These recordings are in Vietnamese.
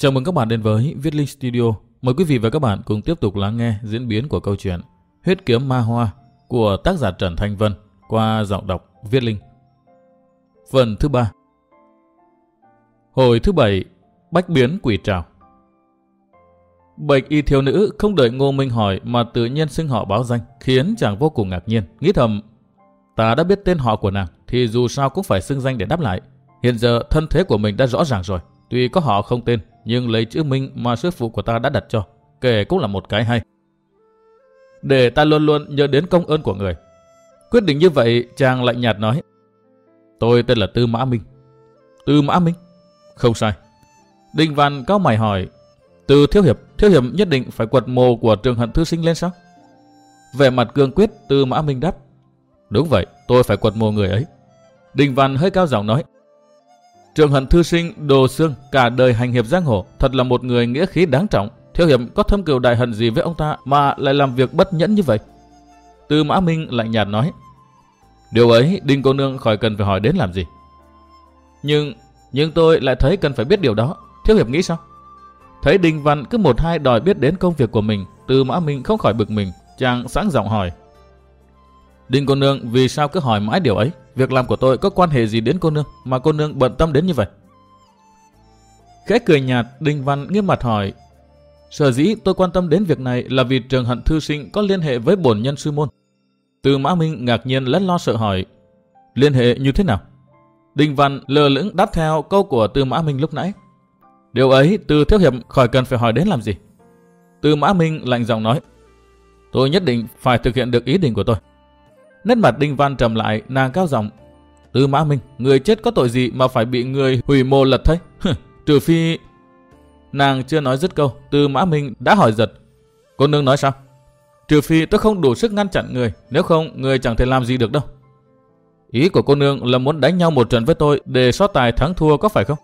Chào mừng các bạn đến với Viết Linh Studio. Mời quý vị và các bạn cùng tiếp tục lắng nghe diễn biến của câu chuyện Huyết Kiếm Ma Hoa của tác giả Trần Thanh Vân qua giọng đọc Viết Linh. Phần thứ 3. Hồi thứ 7, Bách biến quỷ trảo. Bạch y thiếu nữ không đợi Ngô Minh hỏi mà tự nhiên xưng họ báo danh, khiến chàng vô cùng ngạc nhiên, nghĩ thầm: ta đã biết tên họ của nàng thì dù sao cũng phải xưng danh để đáp lại. Hiện giờ thân thế của mình đã rõ ràng rồi, tuy có họ không tên, nhưng lấy chữ Minh mà sư phụ của ta đã đặt cho, kể cũng là một cái hay. Để ta luôn luôn nhớ đến công ơn của người. Quyết định như vậy, chàng lạnh nhạt nói: tôi tên là Tư Mã Minh. Tư Mã Minh? Không sai. Đinh Văn cao mày hỏi: Từ thiếu hiệp nhất định phải quật mồ của Trường Hận thư sinh lên sao? Vẻ mặt cương quyết, Tư Mã Minh đáp: đúng vậy, tôi phải quật mồ người ấy. Đinh Văn hơi cao giọng nói: Trường Hận thư sinh Đồ Xương cả đời hành hiệp giang hồ, thật là một người nghĩa khí đáng trọng. Thiếu hiệp có thâm cừu đại hận gì với ông ta mà lại làm việc bất nhẫn như vậy? Tư Mã Minh lạnh nhạt nói: điều ấy Đinh cô nương khỏi cần phải hỏi đến làm gì. Nhưng tôi lại thấy cần phải biết điều đó. Thiếu hiệp nghĩ sao? Thấy Đinh Văn cứ một hai đòi biết đến công việc của mình, Tư Mã Minh không khỏi bực mình, chàng sẵn giọng hỏi: Đinh cô nương vì sao cứ hỏi mãi điều ấy? Việc làm của tôi có quan hệ gì đến cô nương mà cô nương bận tâm đến như vậy? Khẽ cười nhạt, Đinh Văn nghiêm mặt hỏi: sở dĩ tôi quan tâm đến việc này là vì Trường Hận thư sinh có liên hệ với bổn nhân sư môn. Tư Mã Minh ngạc nhiên lẫn lo sợ hỏi: liên hệ như thế nào? Đinh Văn lơ lửng đáp theo câu của Tư Mã Minh lúc nãy: điều ấy Từ thiếu hiệp khỏi cần phải hỏi đến làm gì. Tư Mã Minh lạnh giọng nói: tôi nhất định phải thực hiện được ý định của tôi. Nét mặt Đinh Văn trầm lại, nàng cao giọng: Tư Mã Minh, người chết có tội gì mà phải bị người hủy mồ lật thây? Trừ phi... Nàng chưa nói dứt câu, Tư Mã Minh đã hỏi giật: cô nương nói sao? Trừ phi tôi không đủ sức ngăn chặn người, nếu không người chẳng thể làm gì được đâu. Ý của cô nương là muốn đánh nhau một trận với tôi để so tài thắng thua có phải không?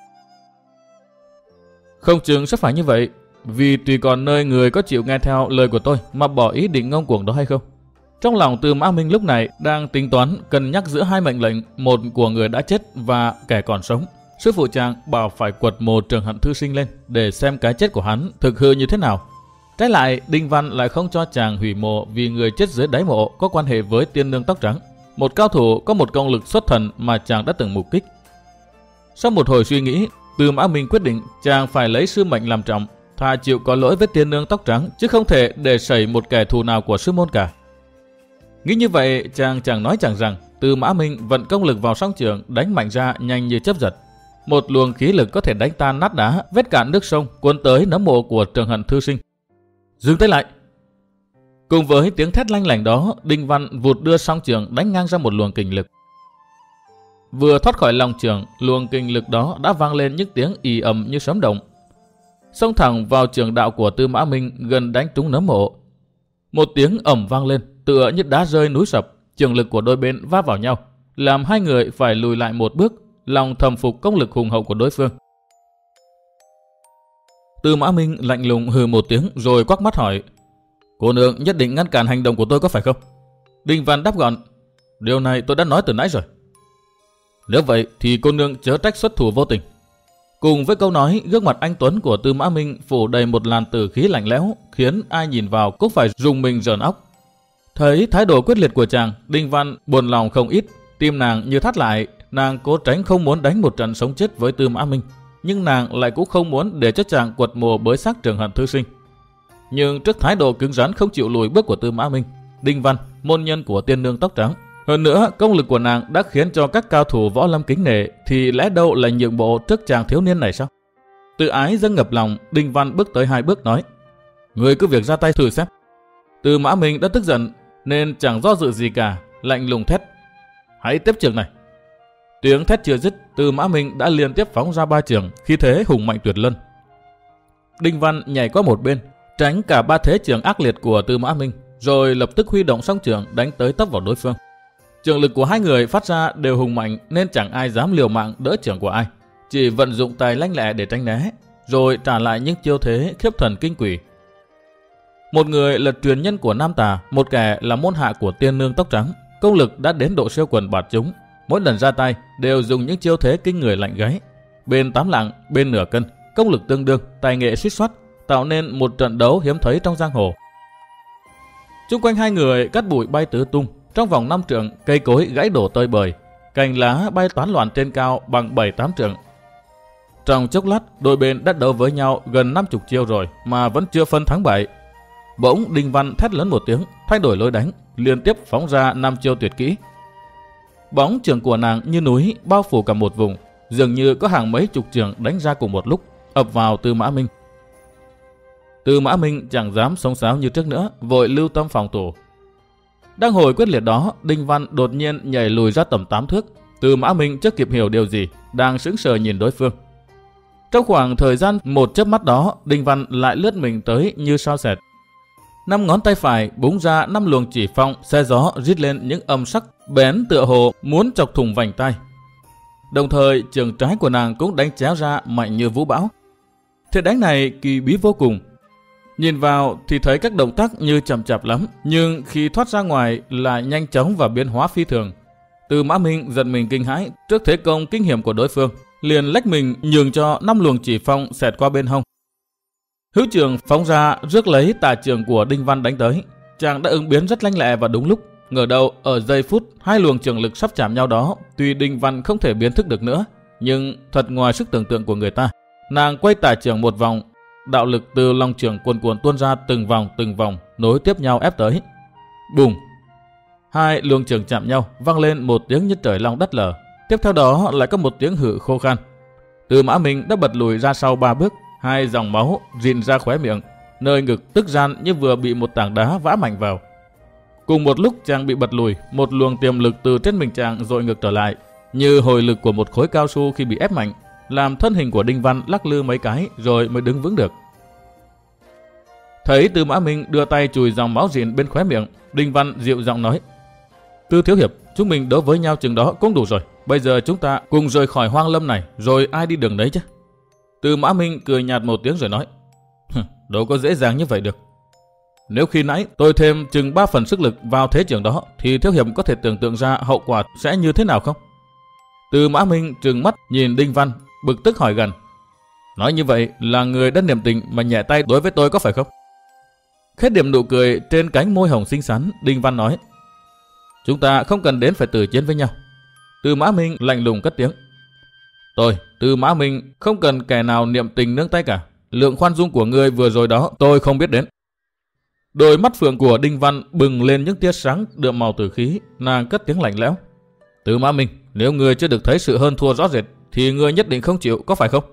Không chừng sẽ phải như vậy, vì tùy còn nơi người có chịu nghe theo lời của tôi mà bỏ ý định ngông cuồng đó hay không. Trong lòng Tư Mã Minh lúc này đang tính toán cân nhắc giữa hai mệnh lệnh, một của người đã chết và kẻ còn sống. Sư phụ chàng bảo phải quật mồ Trường Hận thư sinh lên để xem cái chết của hắn thực hư như thế nào. Trái lại, Đinh Văn lại không cho chàng hủy mộ vì người chết dưới đáy mộ có quan hệ với tiên nương tóc trắng, một cao thủ có một công lực xuất thần mà chàng đã từng mục kích. Sau một hồi suy nghĩ, Tư Mã Minh quyết định chàng phải lấy sư mệnh làm trọng, thà chịu có lỗi với tiên nương tóc trắng, chứ không thể để sẩy một kẻ thù nào của sư môn cả. Nghĩ như vậy, chàng chẳng nói chẳng rằng, Tư Mã Minh vận công lực vào song trường, đánh mạnh ra nhanh như chớp giật. Một luồng khí lực có thể đánh tan nát đá, vết cạn nước sông, cuốn tới nấm mộ của Trường Hận thư sinh. Dừng tay lại! Cùng với tiếng thét lanh lảnh đó, Đinh Văn vụt đưa song trường đánh ngang ra một luồng kình lực. Vừa thoát khỏi lòng trường, luồng kình lực đó đã vang lên những tiếng ì ầm như sấm động, xông thẳng vào trường đạo của Tư Mã Minh, gần đánh trúng nấm mộ. Một tiếng ầm vang lên, tựa như đá rơi núi sập, trường lực của đôi bên va vào nhau, làm hai người phải lùi lại một bước, lòng thầm phục công lực hùng hậu của đối phương. Tư Mã Minh lạnh lùng hừ một tiếng rồi quắc mắt hỏi: cô nương nhất định ngăn cản hành động của tôi có phải không? Đinh Văn đáp gọn: điều này tôi đã nói từ nãy rồi. Nếu vậy thì cô nương chớ trách xuất thủ vô tình. Cùng với câu nói, gương mặt anh tuấn của Tư Mã Minh phủ đầy một làn tử khí lạnh lẽo, khiến ai nhìn vào cũng phải rùng mình rờn óc. Thấy thái độ quyết liệt của chàng, Đinh Văn buồn lòng không ít, tim nàng như thắt lại. Nàng cố tránh không muốn đánh một trận sống chết với Tư Mã Minh, nhưng nàng lại cũng không muốn để cho chàng quật mồ bới xác Trường Hận thư sinh. Nhưng trước thái độ cứng rắn không chịu lùi bước của Tư Mã Minh, Đinh Văn, môn nhân của tiên nương tóc trắng, hơn nữa công lực của nàng đã khiến cho các cao thủ võ lâm kính nể, thì lẽ đâu là nhượng bộ trước chàng thiếu niên này sao? Tự ái dâng ngập lòng, Đinh Văn bước tới hai bước nói: người cứ việc ra tay thử xem. Tư Mã Minh đã tức giận nên chẳng do dự gì cả, lạnh lùng thét: hãy tiếp trường này. Tiếng thét chưa dứt, Tư Mã Minh đã liên tiếp phóng ra ba trường, khí thế hùng mạnh tuyệt luân. Đinh Văn nhảy qua một bên, tránh cả ba thế trường ác liệt của Tư Mã Minh, rồi lập tức huy động song trường đánh tới tấp vào đối phương. Trường lực của hai người phát ra đều hùng mạnh nên chẳng ai dám liều mạng đỡ trường của ai, chỉ vận dụng tài lanh lẹ để tránh né, rồi trả lại những chiêu thế khiếp thần kinh quỷ. Một người là truyền nhân của Nam Tà, một kẻ là môn hạ của tiên nương tóc trắng, công lực đã đến độ siêu quần bạt chúng. Mỗi lần ra tay đều dùng những chiêu thế kinh người lạnh gáy, bên tám lạng bên nửa cân, công lực tương đương, tài nghệ suýt soát, tạo nên một trận đấu hiếm thấy trong giang hồ. Chung quanh hai người cát bụi bay tứ tung, trong vòng 5 trượng cây cối gãy đổ tơi bời, cành lá bay toán loạn trên cao bằng 7-8 trượng. Trong chốc lát, đôi bên đã đấu với nhau gần 50 chiêu rồi mà vẫn chưa phân thắng bại. Bỗng Đinh Văn thét lớn một tiếng, thay đổi lối đánh, liên tiếp phóng ra 5 chiêu tuyệt kỹ. Bóng trường của nàng như núi bao phủ cả một vùng, dường như có hàng mấy chục trường đánh ra cùng một lúc, ập vào Tư Mã Minh. Tư Mã Minh chẳng dám xông xáo như trước nữa, vội lưu tâm phòng thủ. Đang hồi quyết liệt đó, Đinh Văn đột nhiên nhảy lùi ra tầm 8 thước. Tư Mã Minh chưa kịp hiểu điều gì, đang sững sờ nhìn đối phương. Trong khoảng thời gian một chớp mắt đó, Đinh Văn lại lướt mình tới như sao xẹt. 5 ngón tay phải búng ra 5 luồng chỉ phong xe gió rít lên những âm sắc bén tựa hồ muốn chọc thủng vành tai. Đồng thời trường trái của nàng cũng đánh chéo ra mạnh như vũ bão. Thế đánh này kỳ bí vô cùng. Nhìn vào thì thấy các động tác như chậm chạp lắm, nhưng khi thoát ra ngoài lại nhanh chóng và biến hóa phi thường. Tư Mã Minh giật mình kinh hãi trước thế công kinh hiểm của đối phương, liền lách mình nhường cho 5 luồng chỉ phong xẹt qua bên hông. Hữu trường phóng ra rước lấy tà trường của Đinh Văn đánh tới. Chàng đã ứng biến rất lanh lẹ và đúng lúc. Ngờ đâu ở giây phút hai luồng trường lực sắp chạm nhau đó, tuy Đinh Văn không thể biến thức được nữa, nhưng thật ngoài sức tưởng tượng của người ta. Nàng quay tà trường một vòng, đạo lực từ lòng trường cuồn cuộn tuôn ra từng vòng nối tiếp nhau ép tới. Bùng! Hai luồng trường chạm nhau, vang lên một tiếng như trời long đất lở. Tiếp theo đó lại có một tiếng hự khô khan. Tư Mã Minh đã bật lùi ra sau 3 bước, hai dòng máu rịn ra khóe miệng, nơi ngực tức gian như vừa bị một tảng đá vã mạnh vào. Cùng một lúc chàng bị bật lùi, một luồng tiềm lực từ trên mình chàng dội ngược trở lại, như hồi lực của một khối cao su khi bị ép mạnh, làm thân hình của Đinh Văn lắc lư mấy cái rồi mới đứng vững được. Thấy Tư Mã Minh đưa tay chùi dòng máu rịn bên khóe miệng, Đinh Văn dịu giọng nói: "Tư thiếu hiệp, chúng mình đấu với nhau chừng đó cũng đủ rồi. Bây giờ chúng ta cùng rời khỏi hoang lâm này, rồi ai đi đường đấy chứ?" Tư Mã Minh cười nhạt một tiếng rồi nói: "Đâu có dễ dàng như vậy được. Nếu khi nãy tôi thêm chừng 3 phần sức lực vào thế trường đó, thì thiếu hiệp có thể tưởng tượng ra hậu quả sẽ như thế nào không?" Tư Mã Minh trừng mắt nhìn Đinh Văn, bực tức hỏi gần: "Nói như vậy là người đã niệm tình mà nhẹ tay đối với tôi có phải không?" Khét điểm nụ cười trên cánh môi hồng xinh xắn, Đinh Văn nói: "Chúng ta không cần đến phải tử chiến với nhau." Tư Mã Minh lạnh lùng cất tiếng: "Tôi, Tư Mã Minh, không cần kẻ nào niệm tình nương tay cả. Lượng khoan dung của ngươi vừa rồi đó tôi không biết đến." Đôi mắt phượng của Đinh Văn bừng lên những tia sáng đượm màu tử khí, nàng cất tiếng lạnh lẽo: "Tư Mã Minh, nếu ngươi chưa được thấy sự hơn thua rõ rệt thì ngươi nhất định không chịu, có phải không?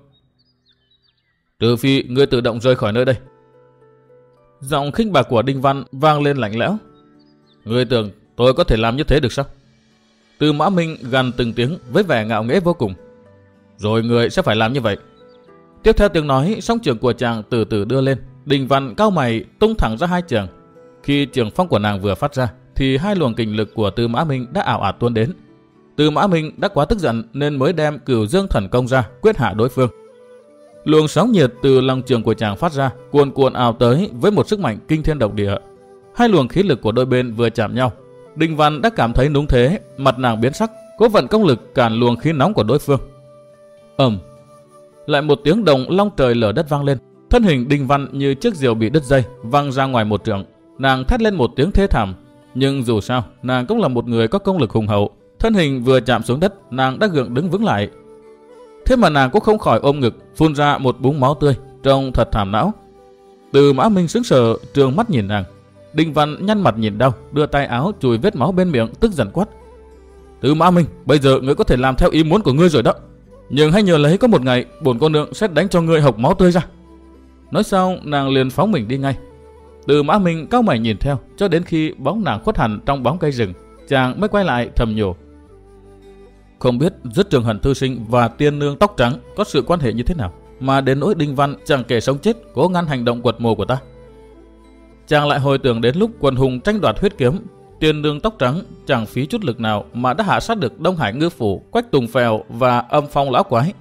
Trừ phi ngươi tự động rời khỏi nơi đây." Giọng khinh bạc của Đinh Văn vang lên lạnh lẽo: "Ngươi tưởng tôi có thể làm như thế được sao?" Tư Mã Minh gằn từng tiếng với vẻ ngạo nghễ vô cùng: "Rồi ngươi sẽ phải làm như vậy." Tiếp theo tiếng nói, song trường của chàng từ từ đưa lên. Đinh Văn cau mày tung thẳng ra hai trường. Khi trường phong của nàng vừa phát ra thì hai luồng kình lực của Tư Mã Minh đã ảo ạt tuôn đến. Tư Mã Minh đã quá tức giận nên mới đem Cửu Dương Thần Công ra quyết hạ đối phương. Luồng sóng nhiệt từ lòng trường của chàng phát ra, cuồn cuộn ào tới với một sức mạnh kinh thiên độc địa. Hai luồng khí lực của đôi bên vừa chạm nhau, Đinh Văn đã cảm thấy núng thế, mặt nàng biến sắc, cố vận công lực cản luồng khí nóng của đối phương. Ầm! Lại một tiếng động long trời lở đất vang lên. Thân hình Đinh Văn như chiếc diều bị đứt dây, văng ra ngoài một trượng. Nàng thét lên một tiếng thê thảm, nhưng dù sao nàng cũng là một người có công lực hùng hậu. Thân hình vừa chạm xuống đất, nàng đã gượng đứng vững lại. Thế mà nàng cũng không khỏi ôm ngực, phun ra một búng máu tươi, trông thật thảm não. Tư Mã Minh sững sờ, trừng mắt nhìn nàng. Đinh Văn nhăn mặt nhìn đau, đưa tay áo chùi vết máu bên miệng, tức giận quát: "Tư Mã Minh, bây giờ ngươi có thể làm theo ý muốn của ngươi rồi đó. Nhưng hãy nhớ lấy có một ngày bổn cô nương sẽ đánh cho ngươi hộc máu tươi ra." Nói xong nàng liền phóng mình đi ngay. Tư Mã Minh cau mày nhìn theo cho đến khi bóng nàng khuất hẳn trong bóng cây rừng, chàng mới quay lại thầm nhủ: Không biết Dứt Trường Hận thư sinh và tiên nương tóc trắng có sự quan hệ như thế nào mà đến nỗi Đinh Văn chẳng kể sống chết cố ngăn hành động quật mồ của ta. Chàng lại hồi tưởng đến lúc quần hùng tranh đoạt huyết kiếm, tiên nương tóc trắng chẳng phí chút lực nào mà đã hạ sát được Đông Hải Ngư Phủ, Quách Tùng Phèo và Âm Phong lão quái.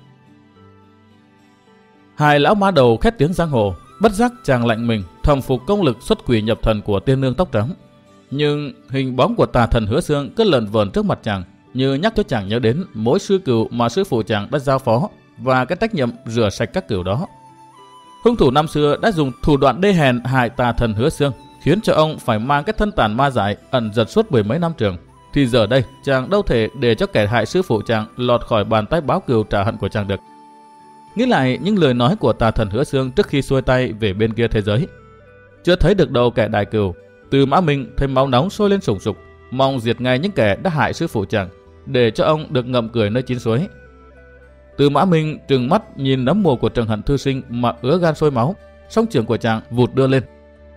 Hai lão má đầu khét tiếng giang hồ, bất giác chàng lạnh mình, thầm phục công lực xuất quỷ nhập thần của tiên nương tóc trắng. Nhưng hình bóng của tà thần Hứa Xương cứ lờn vờn trước mặt chàng, như nhắc cho chàng nhớ đến mối sư cừu mà sư phụ chàng đã giao phó và cái trách nhiệm rửa sạch các cửu đó. Hung thủ năm xưa đã dùng thủ đoạn đê hèn hại tà thần Hứa Xương, khiến cho ông phải mang cái thân tàn ma dại ẩn giật suốt 10 mấy năm trường. Thì giờ đây chàng đâu thể để cho kẻ hại sư phụ chàng lọt khỏi bàn tay báo cừu trả hận của chàng được. Nghĩ lại những lời nói của tà thần Hứa Xương trước khi xuôi tay về bên kia thế giới, chưa thấy được đâu kẻ đại cừu, Từ Mã Minh thấy máu nóng sôi lên sùng sục, mong diệt ngay những kẻ đã hại sư phụ chàng, để cho ông được ngậm cười nơi chín suối. Từ Mã Minh trừng mắt nhìn nấm mồ của Trần Hận thư sinh mà ứa gan sôi máu, song trường của chàng vụt đưa lên.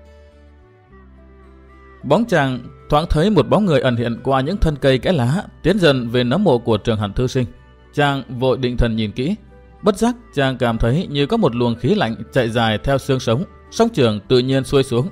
Bóng chàng thoáng thấy một bóng người ẩn hiện qua những thân cây kẽ lá, tiến dần về nấm mộ của Trần Hận thư sinh. Chàng vội định thần nhìn kỹ, bất giác chàng cảm thấy như có một luồng khí lạnh chạy dài theo xương sống, song trường tự nhiên xuôi xuống.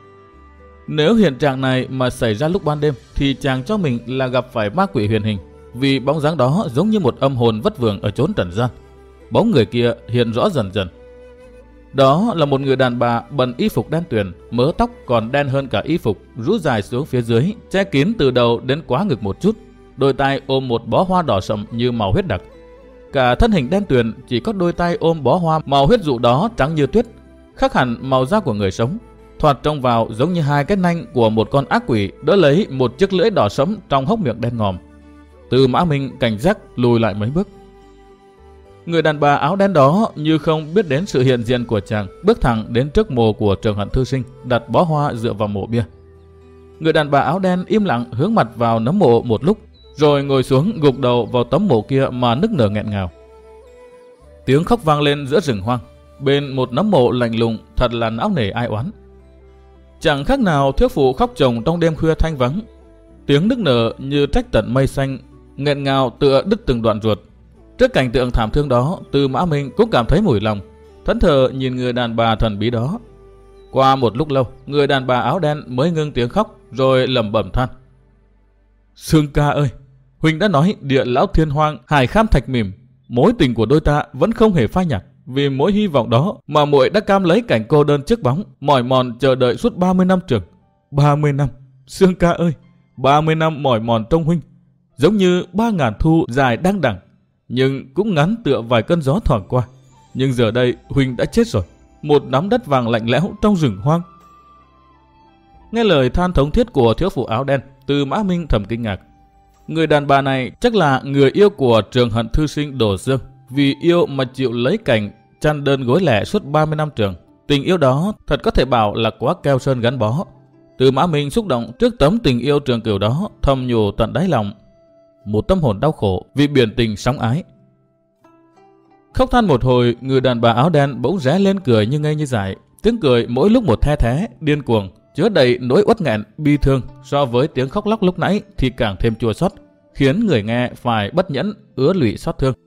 Nếu hiện trạng này mà xảy ra lúc ban đêm thì chàng cho mình là gặp phải ma quỷ huyền hình, vì bóng dáng đó giống như một âm hồn vất vưởng ở chốn trần gian. Bóng người kia hiện rõ dần dần. Đó là một người đàn bà bận y phục đen tuyền, mớ tóc còn đen hơn cả y phục, rũ dài xuống phía dưới, che kín từ đầu đến quá ngực một chút, đôi tay ôm một bó hoa đỏ sậm như màu huyết đặc. Cả thân hình đen tuyền, chỉ có đôi tay ôm bó hoa màu huyết dụ đó trắng như tuyết, khác hẳn màu da của người sống. Thoạt trông vào giống như hai cái nanh của một con ác quỷ đỡ lấy một chiếc lưỡi đỏ sẫm trong hốc miệng đen ngòm. Từ Mã Minh cảnh giác lùi lại mấy bước. Người đàn bà áo đen đó như không biết đến sự hiện diện của chàng, bước thẳng đến trước mồ của Trần Hận thư sinh, đặt bó hoa dựa vào mộ bia. Người đàn bà áo đen im lặng hướng mặt vào nấm mộ một lúc, rồi ngồi xuống gục đầu vào tấm mộ kia mà nức nở nghẹn ngào. Tiếng khóc vang lên giữa rừng hoang, bên một nấm mộ lạnh lùng thật là não nề ai oán. Chẳng khác nào thiếu phụ khóc chồng trong đêm khuya thanh vắng. Tiếng nức nở như trách tận mây xanh, nghẹn ngào tựa đứt từng đoạn ruột. Trước cảnh tượng thảm thương đó, Từ Mã Minh cũng cảm thấy mủi lòng, thẫn thờ nhìn người đàn bà thần bí đó. Qua một lúc lâu, người đàn bà áo đen mới ngưng tiếng khóc, rồi lẩm bẩm than: "Sương ca ơi, huynh đã nói địa lão thiên hoang, hải kham thạch mỉm, mối tình của đôi ta vẫn không hề phai nhạt. Vì mối hy vọng đó mà muội đã cam lấy cảnh cô đơn trước bóng, mỏi mòn chờ đợi suốt 30 năm trường. 30 năm, Sương ca ơi, 30 năm mỏi mòn trong huynh, giống như 3.000 thu dài đăng đẳng, nhưng cũng ngắn tựa vài cơn gió thoảng qua. Nhưng giờ đây huynh đã chết rồi, một nắm đất vàng lạnh lẽo trong rừng hoang." Nghe lời than thống thiết của thiếu phụ áo đen, Từ Mã Minh thầm kinh ngạc. Người đàn bà này chắc là người yêu của Trần Hận thư sinh Đồ Dương, vì yêu mà chịu lấy cảnh chăn đơn gối lẻ suốt 30 năm trường. Tình yêu đó thật có thể bảo là quá keo sơn gắn bó. Từ Mã Minh xúc động trước tấm tình yêu trường cửu đó, thầm nhủ tận đáy lòng: một tâm hồn đau khổ vì biển tình sóng ái. Khóc than một hồi, người đàn bà áo đen bỗng ré lên cười như ngây như dại. Tiếng cười mỗi lúc một the thé, điên cuồng, chứa đầy nỗi uất nghẹn, bi thương. So với tiếng khóc lóc lúc nãy thì càng thêm chua xót, khiến người nghe phải bất nhẫn, ứa lụy xót thương.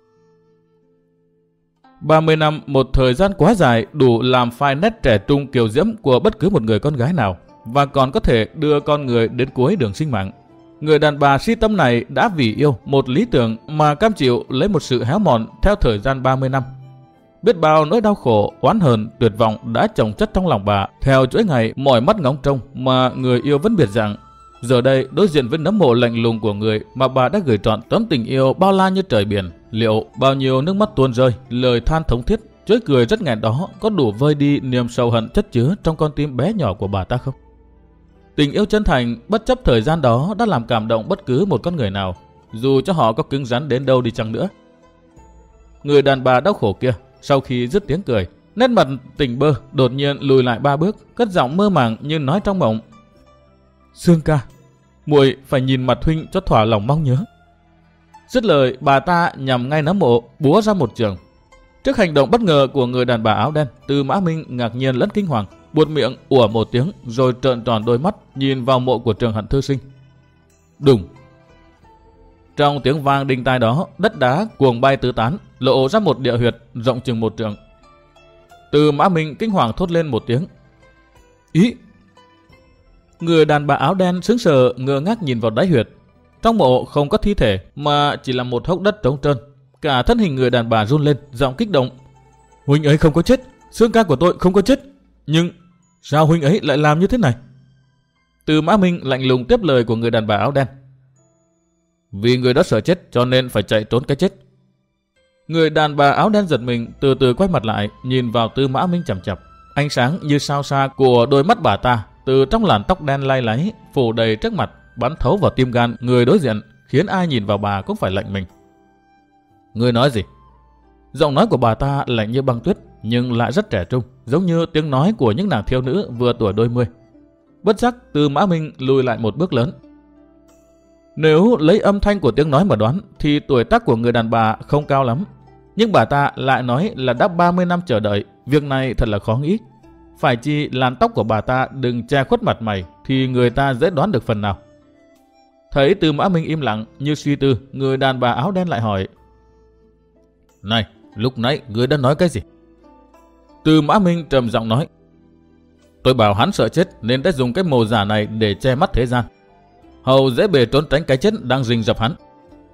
30 năm, một thời gian quá dài, đủ làm phai nét trẻ trung kiều diễm của bất cứ một người con gái nào, và còn có thể đưa con người đến cuối đường sinh mạng. Người đàn bà si tâm này đã vì yêu một lý tưởng mà cam chịu lấy một sự héo mòn theo thời gian 30 năm. Biết bao nỗi đau khổ, oán hờn, tuyệt vọng đã chồng chất trong lòng bà, theo chuỗi ngày mỏi mắt ngóng trông mà người yêu vẫn biệt dạng. Giờ đây đối diện với nấm mộ lạnh lùng của người mà bà đã gửi trọn tấm tình yêu bao la như trời biển, liệu bao nhiêu nước mắt tuôn rơi, lời than thống thiết, chối cười rất nghẹn đó có đủ vơi đi niềm sầu hận chất chứa trong con tim bé nhỏ của bà ta không? Tình yêu chân thành bất chấp thời gian đó đã làm cảm động bất cứ một con người nào, dù cho họ có cứng rắn đến đâu đi chăng nữa. Người đàn bà đau khổ kia sau khi dứt tiếng cười, nét mặt tỉnh bơ đột nhiên lùi lại 3 bước, cất giọng mơ màng như nói trong mộng: "Sương ca, muội phải nhìn mặt huynh cho thỏa lòng mong nhớ." Dứt lời, bà ta nhằm ngay nấm mộ búa ra một chưởng. Trước hành động bất ngờ của người đàn bà áo đen, Từ Mã Minh ngạc nhiên lẫn kinh hoàng, buột miệng ủa một tiếng rồi trợn tròn đôi mắt nhìn vào mộ của Trần Hận thư sinh. Đùng! Trong tiếng vang đinh tai đó, đất đá cuồng bay tứ tán, lộ ra một địa huyệt rộng chừng 1 trượng. Từ Mã Minh kinh hoàng thốt lên một tiếng: "Ý!" Người đàn bà áo đen sững sờ ngơ ngác nhìn vào đáy huyệt. Trong mộ không có thi thể mà chỉ là một hốc đất trống trơn. Cả thân hình người đàn bà run lên, giọng kích động: "Huynh ấy không có chết, Sương ca của tôi không có chết. Nhưng sao huynh ấy lại làm như thế này?" Từ Mã Minh lạnh lùng tiếp lời của người đàn bà áo đen: "Vì người đó sợ chết cho nên phải chạy trốn cái chết." Người đàn bà áo đen giật mình, từ từ quay mặt lại, nhìn vào Tư Mã Minh chằm chằm. Ánh sáng như sao xa của đôi mắt bà ta từ trong làn tóc đen lay láy phủ đầy trước mặt, bắn thấu vào tim gan người đối diện, khiến ai nhìn vào bà cũng phải lạnh mình. Ngươi nói gì? Giọng nói của bà ta lạnh như băng tuyết, nhưng lại rất trẻ trung, giống như tiếng nói của những nàng thiếu nữ vừa tuổi đôi mươi. Bất giác Tư Mã Minh lùi lại một bước lớn. Nếu lấy âm thanh của tiếng nói mà đoán thì tuổi tác của người đàn bà không cao lắm. Nhưng bà ta lại nói là đã 30 năm chờ đợi, việc này thật là khó nghĩ. Phải chi làn tóc của bà ta đừng che khuất mặt mày thì người ta dễ đoán được phần nào. Thấy Tư Mã Minh im lặng như suy tư, người đàn bà áo đen lại hỏi: Này, lúc nãy ngươi đã nói cái gì? Tư Mã Minh trầm giọng nói: Tôi bảo hắn sợ chết nên đã dùng cái mồ giả này để che mắt thế gian, hầu dễ bề trốn tránh cái chết đang rình rập hắn.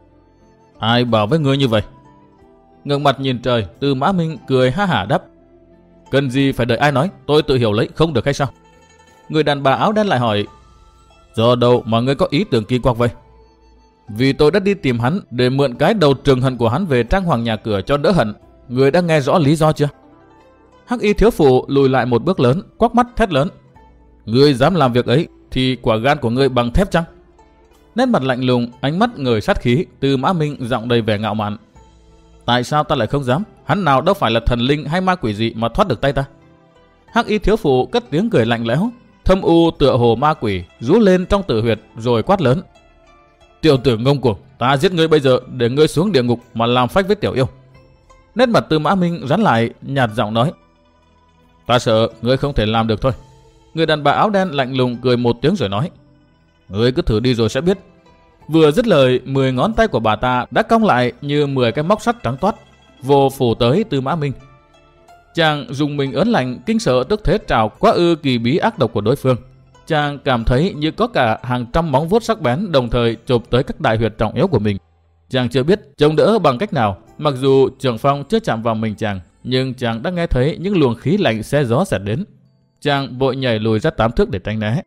Ai bảo với ngươi như vậy? Ngẩng mặt nhìn trời, Tư Mã Minh cười ha hả đáp: Cần gì phải đợi ai nói, tôi tự hiểu lấy không được hay sao? Người đàn bà áo đen lại hỏi: Do đâu mà ngươi có ý tưởng kỳ quặc vậy? Vì tôi đã đi tìm hắn để mượn cái đầu trừng hận của hắn về trang hoàng nhà cửa cho đỡ hận. Ngươi đã nghe rõ lý do chưa? Hắc y thiếu phụ lùi lại một bước lớn, quắc mắt thét lớn: Ngươi dám làm việc ấy thì quả gan của ngươi bằng thép chăng? Nét mặt lạnh lùng, ánh mắt ngời sát khí, Tư Mã Minh giọng đầy vẻ ngạo mạn: Tại sao ta lại không dám? Hắn nào đâu phải là thần linh hay ma quỷ gì mà thoát được tay ta. Hắc y thiếu phụ cất tiếng cười lạnh lẽo, thâm u tựa hồ ma quỷ, rú lên trong tử huyệt rồi quát lớn: Tiểu tử ngông cuồng, ta giết ngươi bây giờ để ngươi xuống địa ngục mà làm phách với tiểu yêu. Nét mặt Tư Mã Minh rắn lại, nhạt giọng nói: Ta sợ ngươi không thể làm được thôi. Người đàn bà áo đen lạnh lùng cười một tiếng rồi nói: Ngươi cứ thử đi rồi sẽ biết. Vừa dứt lời, 10 ngón tay của bà ta đã cong lại như 10 cái móc sắt trắng toát, vô phủ tới Tư Mã Minh. Chàng dùng mình ớn lạnh, kinh sợ tức thế trào quá ư kỳ bí ác độc của đối phương. Chàng cảm thấy như có cả hàng trăm móng vuốt sắc bén đồng thời chộp tới các đại huyệt trọng yếu của mình. Chàng chưa biết chống đỡ bằng cách nào, mặc dù trường phong chưa chạm vào mình chàng, nhưng chàng đã nghe thấy những luồng khí lạnh xe gió xẹt đến. Chàng vội nhảy lùi ra 8 thước để tránh né.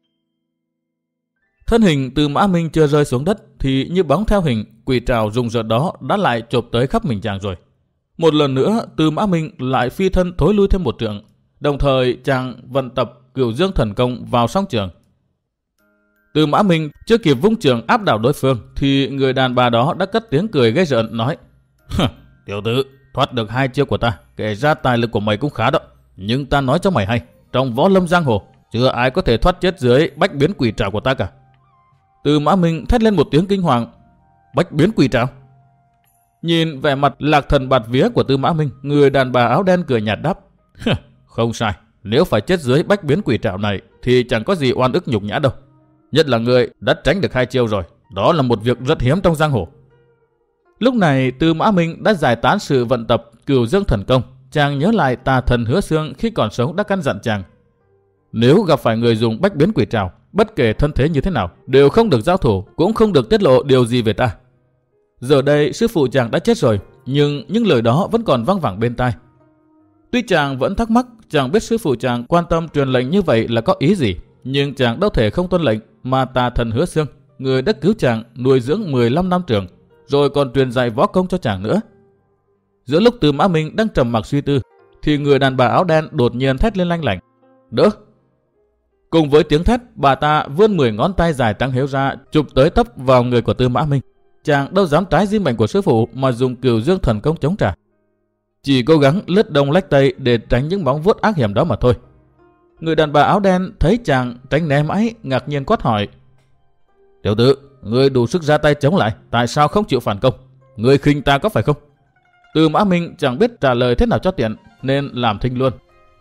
Thân hình Tư Mã Minh chưa rơi xuống đất thì như bóng theo hình, quỷ trảo rùng rợn đó đã lại chộp tới khắp mình chàng rồi. Một lần nữa Tư Mã Minh lại phi thân thối lui thêm một trượng, đồng thời chàng vận tập Cửu Dương Thần Công vào song trường. Tư Mã Minh chưa kịp vung trường áp đảo đối phương thì người đàn bà đó đã cất tiếng cười ghê rợn nói: Tiểu tử, thoát được 2 chiêu của ta, kể ra tài lực của mày cũng khá đó. Nhưng ta nói cho mày hay, trong võ lâm giang hồ chưa ai có thể thoát chết dưới bách biến quỷ trảo của ta cả. Tư Mã Minh thét lên một tiếng kinh hoàng: Bách biến quỷ trảo? Nhìn vẻ mặt lạc thần bạt vía của Tư Mã Minh, người đàn bà áo đen cười nhạt đáp: Không sai, nếu phải chết dưới bách biến quỷ trảo này thì chẳng có gì oan ức nhục nhã đâu. Nhất là người đã tránh được 2 chiêu rồi, đó là một việc rất hiếm trong giang hồ. Lúc này Tư Mã Minh đã giải tán sự vận tập Cửu Dương Thần Công. Chàng nhớ lại tà thần Hứa Xương khi còn sống đã căn dặn chàng: Nếu gặp phải người dùng bách biến quỷ trảo, bất kể thân thế như thế nào đều không được giao thủ, cũng không được tiết lộ điều gì về ta. Giờ đây sư phụ chàng đã chết rồi, nhưng những lời đó vẫn còn văng vẳng bên tai. Tuy chàng vẫn thắc mắc, chàng biết sư phụ chàng quan tâm truyền lệnh như vậy là có ý gì, nhưng chàng đâu thể không tuân lệnh mà tà thần Hứa Xương, người đã cứu chàng nuôi dưỡng 15 năm trường, rồi còn truyền dạy võ công cho chàng nữa. Giữa lúc Tư Mã Minh đang trầm mặc suy tư thì người đàn bà áo đen đột nhiên thét lên lanh lảnh: Đỡ! Cùng với tiếng thét, bà ta vươn 10 ngón tay dài trắng héo ra chụp tới tấp vào người của Tư Mã Minh. Chàng đâu dám trái diêm mệnh của sư phụ mà dùng Cửu Dương Thần Công chống trả, chỉ cố gắng lướt đông lách tây để tránh những bóng vuốt ác hiểm đó mà thôi. Người đàn bà áo đen thấy chàng tránh né mãi, ngạc nhiên quát hỏi: Tiểu tử, ngươi đủ sức ra tay chống lại, tại sao không chịu phản công? Ngươi khinh ta có phải không? Tư Mã Minh chẳng biết trả lời thế nào cho tiện nên làm thinh luôn.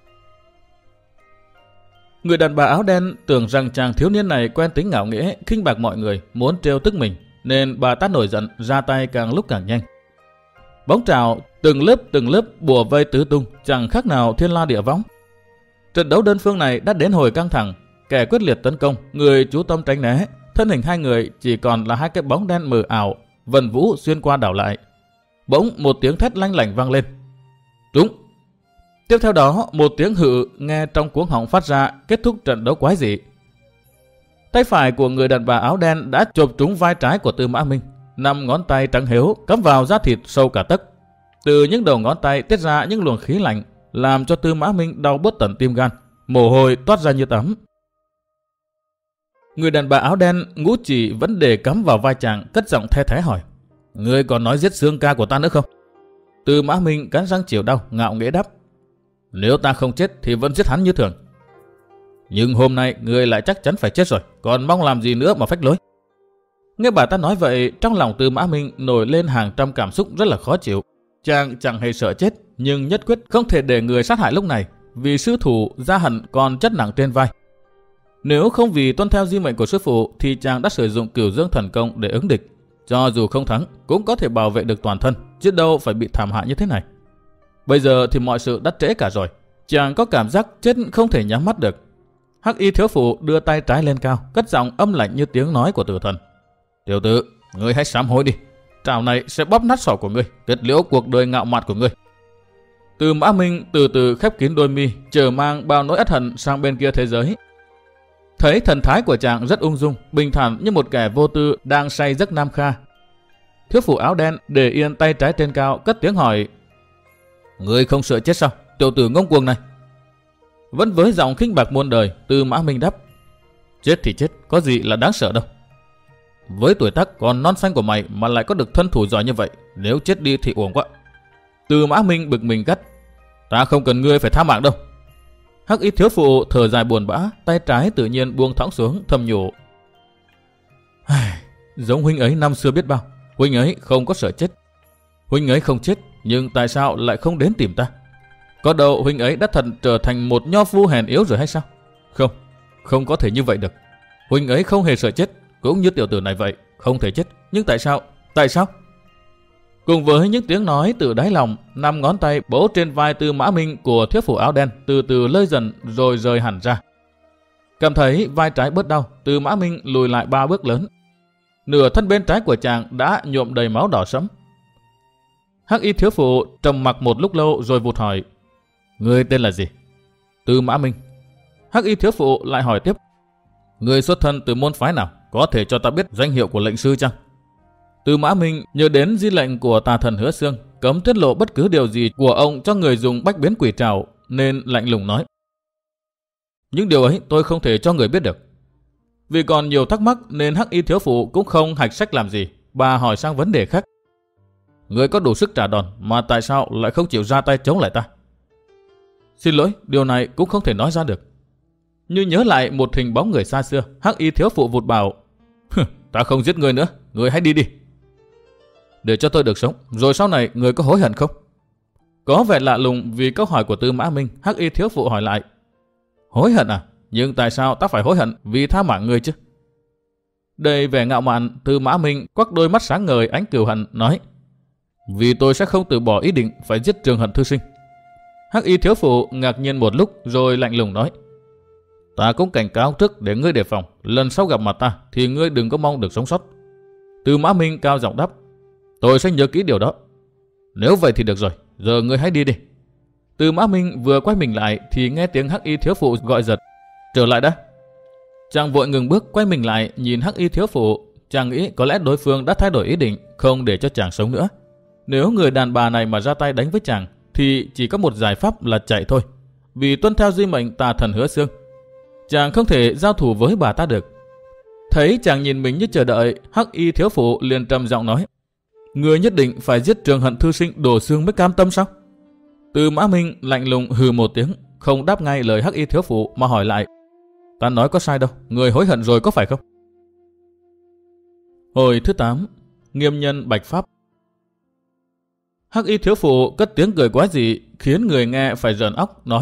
Người đàn bà áo đen tưởng rằng chàng thiếu niên này quen tính ngạo nghễ, khinh bạc mọi người, muốn trêu tức mình, nên bà ta nổi giận, ra tay càng lúc càng nhanh. Bóng trảo từng lớp bùa vây tứ tung, chẳng khác nào thiên la địa võng. Trận đấu đơn phương này đã đến hồi căng thẳng, kẻ quyết liệt tấn công, người chú tâm tránh né, thân hình hai người chỉ còn là 2 cái bóng đen mờ ảo, vần vũ xuyên qua đảo lại. Bỗng một tiếng thét lanh lảnh vang lên: Trúng! Tiếp theo đó một tiếng hự nghe trong cuống họng phát ra, kết thúc trận đấu quái dị. Tay phải của người đàn bà áo đen đã chộp trúng vai trái của Tư Mã Minh, 5 ngón tay trắng héo cắm vào da thịt sâu cả tấc. Từ những đầu ngón tay tiết ra những luồng khí lạnh, làm cho Tư Mã Minh đau buốt tận tim gan, mồ hôi toát ra như tắm. Người đàn bà áo đen ngũ chỉ vẫn để cắm vào vai chàng, cất giọng the thé hỏi: Ngươi còn nói giết xương ca của ta nữa không? Tư Mã Minh cắn răng chịu đau, ngạo nghễ đáp: Nếu ta không chết thì vẫn giết hắn như thường. Nhưng hôm nay ngươi lại chắc chắn phải chết rồi, còn mong làm gì nữa mà phách lối. Nghe bà ta nói vậy, trong lòng Tư Mã Minh nổi lên hàng trăm cảm xúc rất là khó chịu. Chàng chẳng hề sợ chết, nhưng nhất quyết không thể để người sát hại lúc này, vì sư thủ gia hận còn chất nặng trên vai. Nếu không vì tuân theo di mệnh của sư phụ thì chàng đã sử dụng Cửu Dương thần công để ứng địch. Cho dù không thắng cũng có thể bảo vệ được toàn thân, chứ đâu phải bị thảm hại như thế này. Bây giờ thì mọi sự đã trễ cả rồi, chàng có cảm giác chết không thể nhắm mắt được. Hắc Y thiếu phụ đưa tay trái lên cao, cất giọng âm lạnh như tiếng nói của tử thần: Tiểu tử, ngươi hãy sám hối đi. Trảo này sẽ bóp nát sọ của ngươi, kết liễu cuộc đời ngạo mạn của ngươi. Tư Mã Minh từ từ khép kín đôi mi, chờ mang bao nỗi ất hận sang bên kia thế giới. Thấy thần thái của chàng rất ung dung, bình thản như một kẻ vô tư đang say giấc nam kha. Thiếu phụ áo đen để yên tay trái trên cao, cất tiếng hỏi: Ngươi không sợ chết sao, tiểu tử ngông cuồng này? Vẫn với giọng khinh bạc muôn đời, Tư Mã Minh đáp: Chết thì chết, có gì là đáng sợ đâu. Với tuổi tác còn non xanh của mày mà lại có được thân thủ giỏi như vậy, nếu chết đi thì uổng quá. Tư Mã Minh bực mình gắt: Ta không cần ngươi phải tha mạng đâu. Hắc Y thiếu phụ thở dài buồn bã, tay trái tự nhiên buông thõng xuống, thầm nhủ: Giống huynh ấy năm xưa biết bao, huynh ấy không có sợ chết. Huynh ấy không chết, nhưng tại sao lại không đến tìm ta? Có đâu huynh ấy đã thật trở thành một nho phu hèn yếu rồi hay sao? Không, không có thể như vậy được. Huynh ấy không hề sợ chết, cũng như tiểu tử này vậy, không thể chết. Nhưng tại sao? Tại sao? Cùng với những tiếng nói từ đáy lòng, 5 ngón tay bấu trên vai Tư Mã Minh của thiếu phụ áo đen từ từ lơi dần rồi rời hẳn ra. Cảm thấy vai trái bớt đau, Tư Mã Minh lùi lại 3 bước lớn. Nửa thân bên trái của chàng đã nhuộm đầy máu đỏ sẫm. Hắc Y thiếu phụ trầm mặc một lúc lâu rồi vụt hỏi: Ngươi tên là gì? Tư Mã Minh. Hắc Y thiếu phụ lại hỏi tiếp: Ngươi xuất thân từ môn phái nào? Có thể cho ta biết danh hiệu của lệnh sư chăng? Tư Mã Minh nhớ đến di lệnh của tà thần Hứa Xương, cấm tiết lộ bất cứ điều gì của ông cho người dùng bách biến quỷ trảo, nên lạnh lùng nói: Những điều ấy tôi không thể cho người biết được. Vì còn nhiều thắc mắc nên Hắc Y thiếu phụ cũng không hạch sách làm gì, bà hỏi sang vấn đề khác: Ngươi có đủ sức trả đòn mà tại sao lại không chịu ra tay chống lại ta? Xin lỗi, điều này cũng không thể nói ra được. Như nhớ lại một hình bóng người xa xưa, Hắc Y thiếu phụ vụt bảo: Ta không giết ngươi nữa, ngươi hãy đi đi. Để cho tôi được sống, rồi sau này ngươi có hối hận không? Có vẻ lạ lùng vì câu hỏi của Tư Mã Minh, Hắc Y thiếu phụ hỏi lại: Hối hận à? Nhưng tại sao ta phải hối hận vì tha mạng ngươi chứ? Đầy vẻ ngạo mạn, Tư Mã Minh quắc đôi mắt sáng ngời ánh cừu hận nói: Vì tôi sẽ không từ bỏ ý định phải giết Trường Hận thư sinh. Hắc Y thiếu phụ ngạc nhiên một lúc rồi lạnh lùng nói: Ta cũng cảnh cáo trước để ngươi đề phòng, lần sau gặp mặt ta thì ngươi đừng có mong được sống sót. Tư Mã Minh cao giọng đáp: Tôi sẽ nhớ kỹ điều đó. Nếu vậy thì được rồi, giờ ngươi hãy đi đi. Tư Mã Minh vừa quay mình lại thì nghe tiếng Hắc Y thiếu phụ gọi giật: Trở lại đã. Chàng vội ngừng bước, quay mình lại nhìn Hắc Y thiếu phụ. Chàng nghĩ có lẽ đối phương đã thay đổi ý định, không để cho chàng sống nữa. Nếu người đàn bà này mà ra tay đánh với chàng thì chỉ có một giải pháp là chạy thôi. Vì tuân theo di mệnh tà thần Hứa Xương, chàng không thể giao thủ với bà ta được. Thấy chàng nhìn mình như chờ đợi, Hắc Y thiếu phụ liền trầm giọng nói: Người nhất định phải giết Trường Hận thư sinh đổ xương mới cam tâm sao? Tư Mã Minh lạnh lùng hừ một tiếng, không đáp ngay lời Hắc Y thiếu phụ mà hỏi lại: Ta nói có sai đâu, người hối hận rồi có phải không? Hồi thứ 8, Nghiêm nhân bạch pháp. Hắc Y thiếu phụ cất tiếng cười quái dị khiến người nghe phải rờn óc, nói: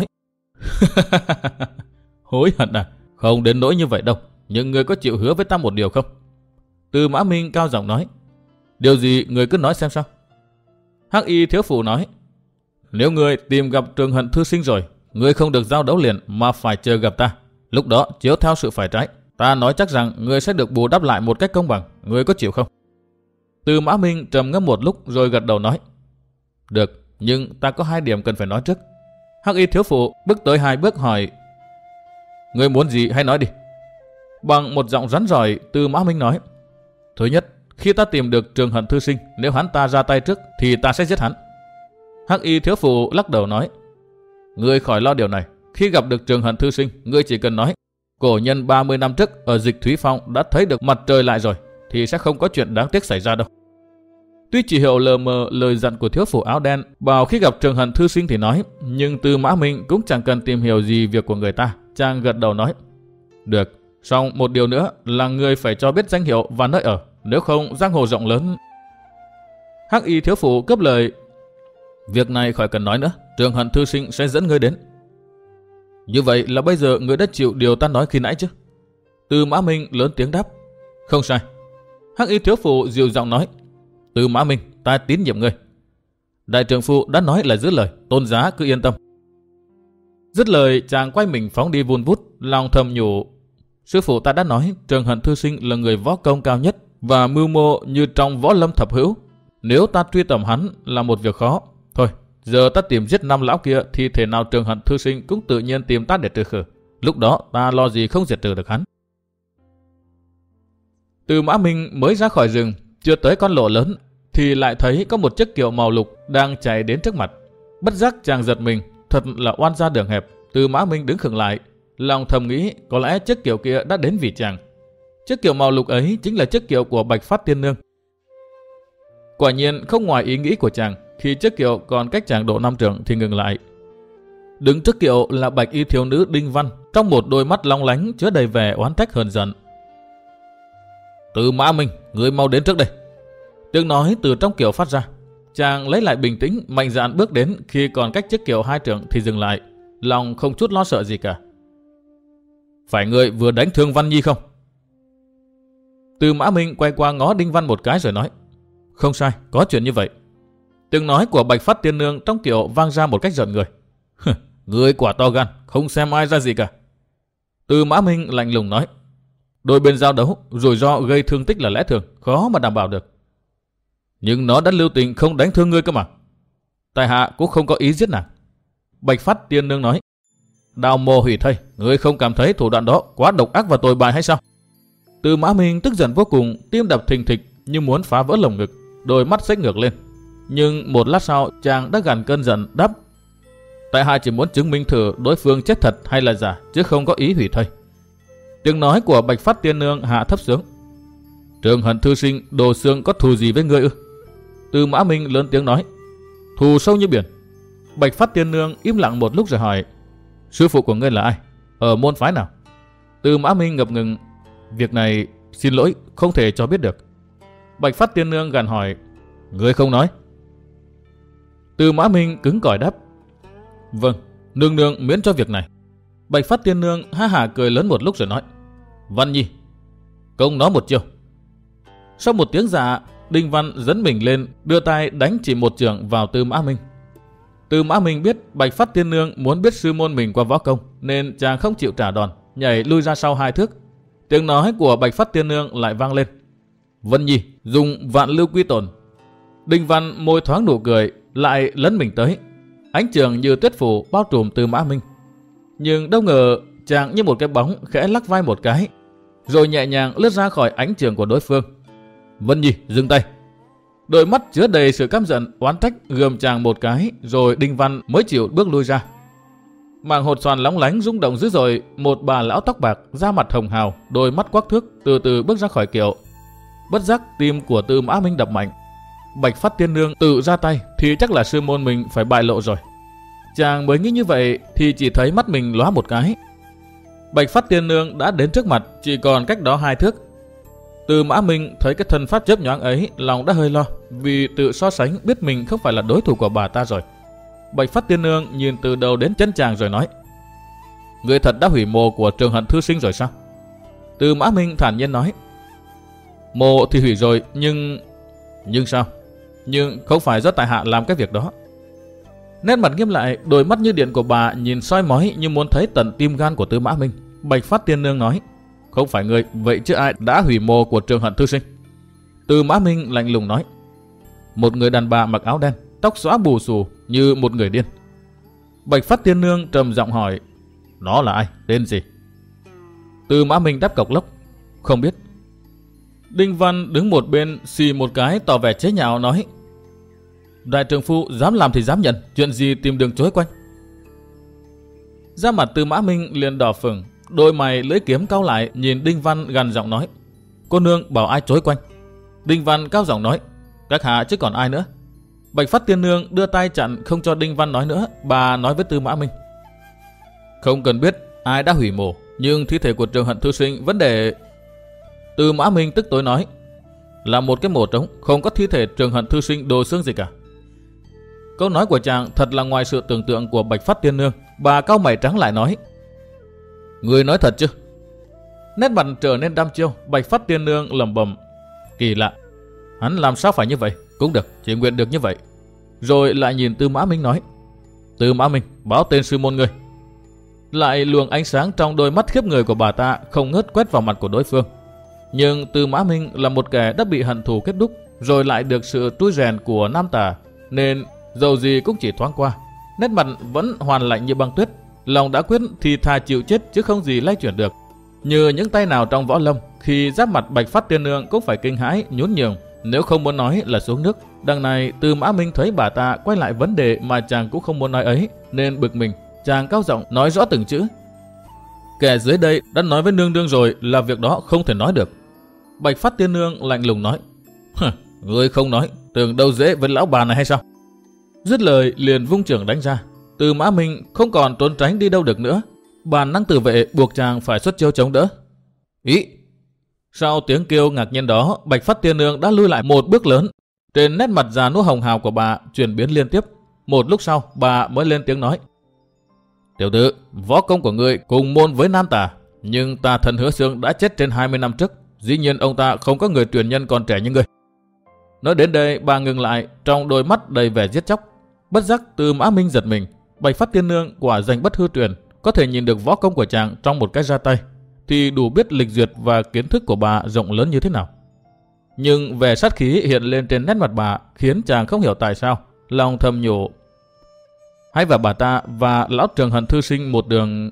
Hối hận à? Không đến nỗi như vậy đâu, nhưng người có chịu hứa với ta một điều không? Tư Mã Minh cao giọng nói: Điều gì người cứ nói xem sao? Hắc Y thiếu phụ nói: Nếu người tìm gặp Trường Hận thư sinh rồi, người không được giao đấu liền mà phải chờ gặp ta. Lúc đó chiếu theo sự phải trái, ta nói chắc rằng người sẽ được bù đắp lại một cách công bằng. Người có chịu không? Tư Mã Minh trầm ngâm một lúc rồi gật đầu nói: Được, nhưng ta có 2 điểm cần phải nói trước. Hắc Y thiếu phụ bước tới 2 bước hỏi: Người muốn gì hãy nói đi. Bằng một giọng rắn rỏi, Tư Mã Minh nói: Thứ nhất, khi ta tìm được Trường Hận thư sinh, nếu hắn ta ra tay trước thì ta sẽ giết hắn. Hắc y thiếu phụ lắc đầu nói, ngươi khỏi lo điều này. Khi gặp được Trường Hận thư sinh, ngươi chỉ cần nói cổ nhân 30 năm trước ở Dịch Thúy Phong đã thấy được mặt trời lại rồi, thì sẽ không có chuyện đáng tiếc xảy ra đâu. Tuy chỉ hiểu lờ mờ lời dặn của thiếu phụ áo đen bảo khi gặp Trường Hận thư sinh thì nói, nhưng Tư Mã Minh cũng chẳng cần tìm hiểu gì việc của người ta. Chàng gật đầu nói, được, song một điều nữa là người phải cho biết danh hiệu và nơi ở, nếu không giang hồ rộng lớn. Hắc y thiếu phụ cướp lời, việc này khỏi cần nói nữa, Trường Hận thư sinh sẽ dẫn ngươi đến. Như vậy là bây giờ ngươi đã chịu điều ta nói khi nãy chứ? Tư Mã Minh lớn tiếng đáp, không sai. Hắc y thiếu phụ dịu giọng nói, Tư Mã Minh, ta tín nhiệm ngươi. Đại trưởng phu đã nói là giữ lời, tôn giá cứ yên tâm. Dứt lời, chàng quay mình phóng đi vun vút, lòng thầm nhủ, sư phụ ta đã nói Trường Hận thư sinh là người võ công cao nhất và mưu mô như trong võ lâm thập hữu. Nếu ta truy tầm hắn là một việc khó. Thôi, giờ ta tìm giết 5 lão kia thì thể nào Trường Hận thư sinh cũng tự nhiên tìm ta để trừ khử. Lúc đó ta lo gì không diệt trừ được hắn. Tư Mã Minh mới ra khỏi rừng, chưa tới con lộ lớn thì lại thấy có một chiếc kiệu màu lục đang chạy đến trước mặt. Bất giác chàng giật mình, thật là oan gia đường hẹp. Tư Mã Minh đứng khựng lại, lòng thầm nghĩ có lẽ chiếc kiệu kia đã đến vì chàng. Chiếc kiệu màu lục ấy chính là chiếc kiệu của Bạch Phát Tiên Nương. Quả nhiên không ngoài ý nghĩ của chàng, khi chiếc kiệu còn cách chàng độ 5 trượng thì ngừng lại. Đứng trước kiệu là bạch y thiếu nữ Đinh Văn, trong một đôi mắt long lánh chứa đầy vẻ oán trách hờn giận. Tư Mã Minh, ngươi mau đến trước đây. Tiếng nói từ trong kiệu phát ra. Chàng lấy lại bình tĩnh, mạnh dạn bước đến, khi còn cách chiếc kiệu 2 trượng thì dừng lại, lòng không chút lo sợ gì cả. Phải ngươi vừa đánh thương Văn Nhi không? Tư Mã Minh quay qua ngó Đinh Văn một cái rồi nói, không sai, có chuyện như vậy. Tiếng nói của Bạch Phát Tiên Nương trong kiệu vang ra một cách giận người. Ngươi quả to gan, không xem ai ra gì cả. Tư Mã Minh lạnh lùng nói, đôi bên giao đấu, rủi ro gây thương tích là lẽ thường, khó mà đảm bảo được. Nhưng nó đã lưu tình không đánh thương ngươi cơ mà. Tại hạ cũng không có ý giết nàng. Bạch Phát Tiên Nương nói, đào mồ hủy thây, ngươi không cảm thấy thủ đoạn đó quá độc ác và tồi bại hay sao? Tư Mã Minh tức giận vô cùng, tim đập thình thịch như muốn phá vỡ lồng ngực, đôi mắt xếch ngược lên. Nhưng một lát sau chàng đã gằn cơn giận đáp, tại hạ chỉ muốn chứng minh thử đối phương chết thật hay là giả, chứ không có ý hủy thây. Tiếng nói của Bạch Phát Tiên Nương hạ thấp xuống, Trường Hận thư sinh đồ xương có thù gì với ngươi ư? Tư Mã Minh lớn tiếng nói, thù sâu như biển. Bạch Phát Tiên Nương im lặng một lúc rồi hỏi, sư phụ của ngươi là ai, ở môn phái nào? Tư Mã Minh ngập ngừng, việc này xin lỗi không thể cho biết được. Bạch Phát Tiên Nương gằn hỏi, ngươi không nói? Tư Mã Minh cứng cỏi đáp, vâng, nương nương miễn cho việc này. Bạch Phát Tiên Nương ha hả cười lớn một lúc rồi nói, Văn Nhi, công nó một chiêu. Sau một tiếng dạ, Đinh Văn dẫn mình lên, đưa tay đánh chỉ một chưởng vào Tư Mã Minh. Tư Mã Minh biết Bạch Phát Tiên Nương muốn biết sư môn mình qua võ công, nên chàng không chịu trả đòn, nhảy lui ra sau 2 thước. Tiếng nói của Bạch Phát Tiên Nương lại vang lên, Vân Nhi, dùng vạn lưu quy tồn. Đinh Văn môi thoáng nụ cười, lại lấn mình tới. Ánh chưởng như tuyết phủ bao trùm Tư Mã Minh. Nhưng đâu ngờ chàng như một cái bóng khẽ lắc vai một cái, rồi nhẹ nhàng lướt ra khỏi ánh chưởng của đối phương. Vân Nhi, dừng tay. Đôi mắt chứa đầy sự căm giận, oán trách gườm chàng một cái, rồi Đinh Văn mới chịu bước lui ra. Màng hột xoàn lóng lánh rung động dữ dội, một bà lão tóc bạc, da mặt hồng hào, đôi mắt quắc thước, từ từ bước ra khỏi kiệu. Bất giác tim của Tư Mã Minh đập mạnh. Bạch Phát Tiên Nương tự ra tay thì chắc là sư môn mình phải bại lộ rồi. Chàng mới nghĩ như vậy thì chỉ thấy mắt mình lóa một cái. Bạch Phát Tiên Nương đã đến trước mặt, chỉ còn cách đó 2 thước. Tư Mã Minh thấy cái thân pháp chớp nhoáng ấy, lòng đã hơi lo, vì tự so sánh biết mình không phải là đối thủ của bà ta rồi. Bạch Phát Tiên Nương nhìn từ đầu đến chân chàng rồi nói, ngươi thật đã hủy mồ của Trường Hận thư sinh rồi sao? Tư Mã Minh thản nhiên nói, mồ thì hủy rồi, nhưng sao? Nhưng không phải do tại hạ làm cái việc đó. Nét mặt nghiêm lại, đôi mắt như điện của bà nhìn soi mói như muốn thấy tận tim gan của Tư Mã Minh. Bạch Phát Tiên Nương nói, không phải ngươi, vậy chứ ai đã hủy mồ của Trường Hận thư sinh? Tư Mã Minh lạnh lùng nói, một người đàn bà mặc áo đen, tóc xõa bù xù như một người điên. Bạch Phát Tiên Nương trầm giọng hỏi, nó là ai, tên gì? Tư Mã Minh đáp cộc lốc, không biết. Đinh Văn đứng một bên xì một cái tỏ vẻ chế nhạo nói, Đại trưởng phu dám làm thì dám nhận, chuyện gì tìm đường chối quanh. Da mặt Tư Mã Minh liền đỏ phừng, đôi mày lưỡi kiếm cau lại nhìn Đinh Văn gằn giọng nói: Cô nương bảo ai chối quanh? Đinh Văn cao giọng nói: Các hạ chứ còn ai nữa. Bạch Phát Tiên Nương đưa tay chặn không cho Đinh Văn nói nữa. Bà nói với Tư Mã Minh: Không cần biết ai đã hủy mộ, nhưng thi thể của Trường Hận thư sinh vẫn để. Tư Mã Minh tức tối nói: Là một cái mộ trống, không có thi thể Trường Hận thư sinh đồ xương gì cả. Câu nói của chàng thật là ngoài sự tưởng tượng của Bạch Phát Tiên Nương. Bà cau mày trắng lại nói: Người nói thật chứ? Nét mặt trở nên đăm chiêu. Bạch Phát Tiên Nương lẩm bẩm: Kỳ lạ, hắn làm sao phải như vậy? Cũng được, chỉ nguyện được như vậy. Rồi lại nhìn Tư Mã Minh nói: Tư Mã Minh, báo tên sư môn ngươi. Lại luồng ánh sáng trong đôi mắt khiếp người của bà ta không ngớt quét vào mặt của đối phương. Nhưng Tư Mã Minh là một kẻ đã bị hận thù kết đúc, rồi lại được sự trui rèn của nam tà, nên dầu gì cũng chỉ thoáng qua. Nét mặt vẫn hoàn lạnh như băng tuyết. Lòng đã quyết thì thà chịu chết chứ không gì lay chuyển được. Như những tay nào trong võ lâm, khi giáp mặt Bạch Phát Tiên Nương cũng phải kinh hãi nhún nhường, nếu không muốn nói là xuống nước. Đằng này Tư Mã Minh thấy bà ta quay lại vấn đề mà chàng cũng không muốn nói ấy, nên bực mình. Chàng cao giọng nói rõ từng chữ: Kẻ dưới đây đã nói với nương nương rồi là việc đó không thể nói được. Bạch Phát Tiên Nương lạnh lùng nói: Ngươi không nói, tưởng đâu dễ với lão bà này hay sao? Dứt lời liền vung chưởng đánh ra. Tư Mã Minh không còn trốn tránh đi đâu được nữa. Bản năng tự vệ buộc chàng phải xuất chiêu chống đỡ. Ý! Sau tiếng kêu ngạc nhiên đó, Bạch Phát Tiên Nương đã lui lại một bước lớn. Trên nét mặt già nua hồng hào của bà chuyển biến liên tiếp. Một lúc sau bà mới lên tiếng nói: Tiểu tử, võ công của ngươi cùng môn với nam tà, nhưng tà thần Hứa Xương đã chết trên 20 năm trước. Dĩ nhiên ông ta không có người truyền nhân còn trẻ như ngươi. Nói đến đây bà ngừng lại, trong đôi mắt đầy vẻ giết chóc. Bất giác Tư Mã Minh giật mình. Bạch Phát Tiên Nương quả danh bất hư truyền, có thể nhìn được võ công của chàng trong một cái ra tay, thì đủ biết lịch duyệt và kiến thức của bà rộng lớn như thế nào. Nhưng vẻ sát khí hiện lên trên nét mặt bà khiến chàng không hiểu tại sao, lòng thầm nhủ: Hãy vào bà ta và lão Trường Hận thư sinh một đường.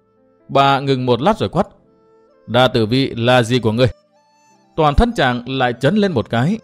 Bà ngừng một lát rồi quát: Đa Tử Vi là gì của ngươi? Toàn thân chàng lại chấn lên một cái.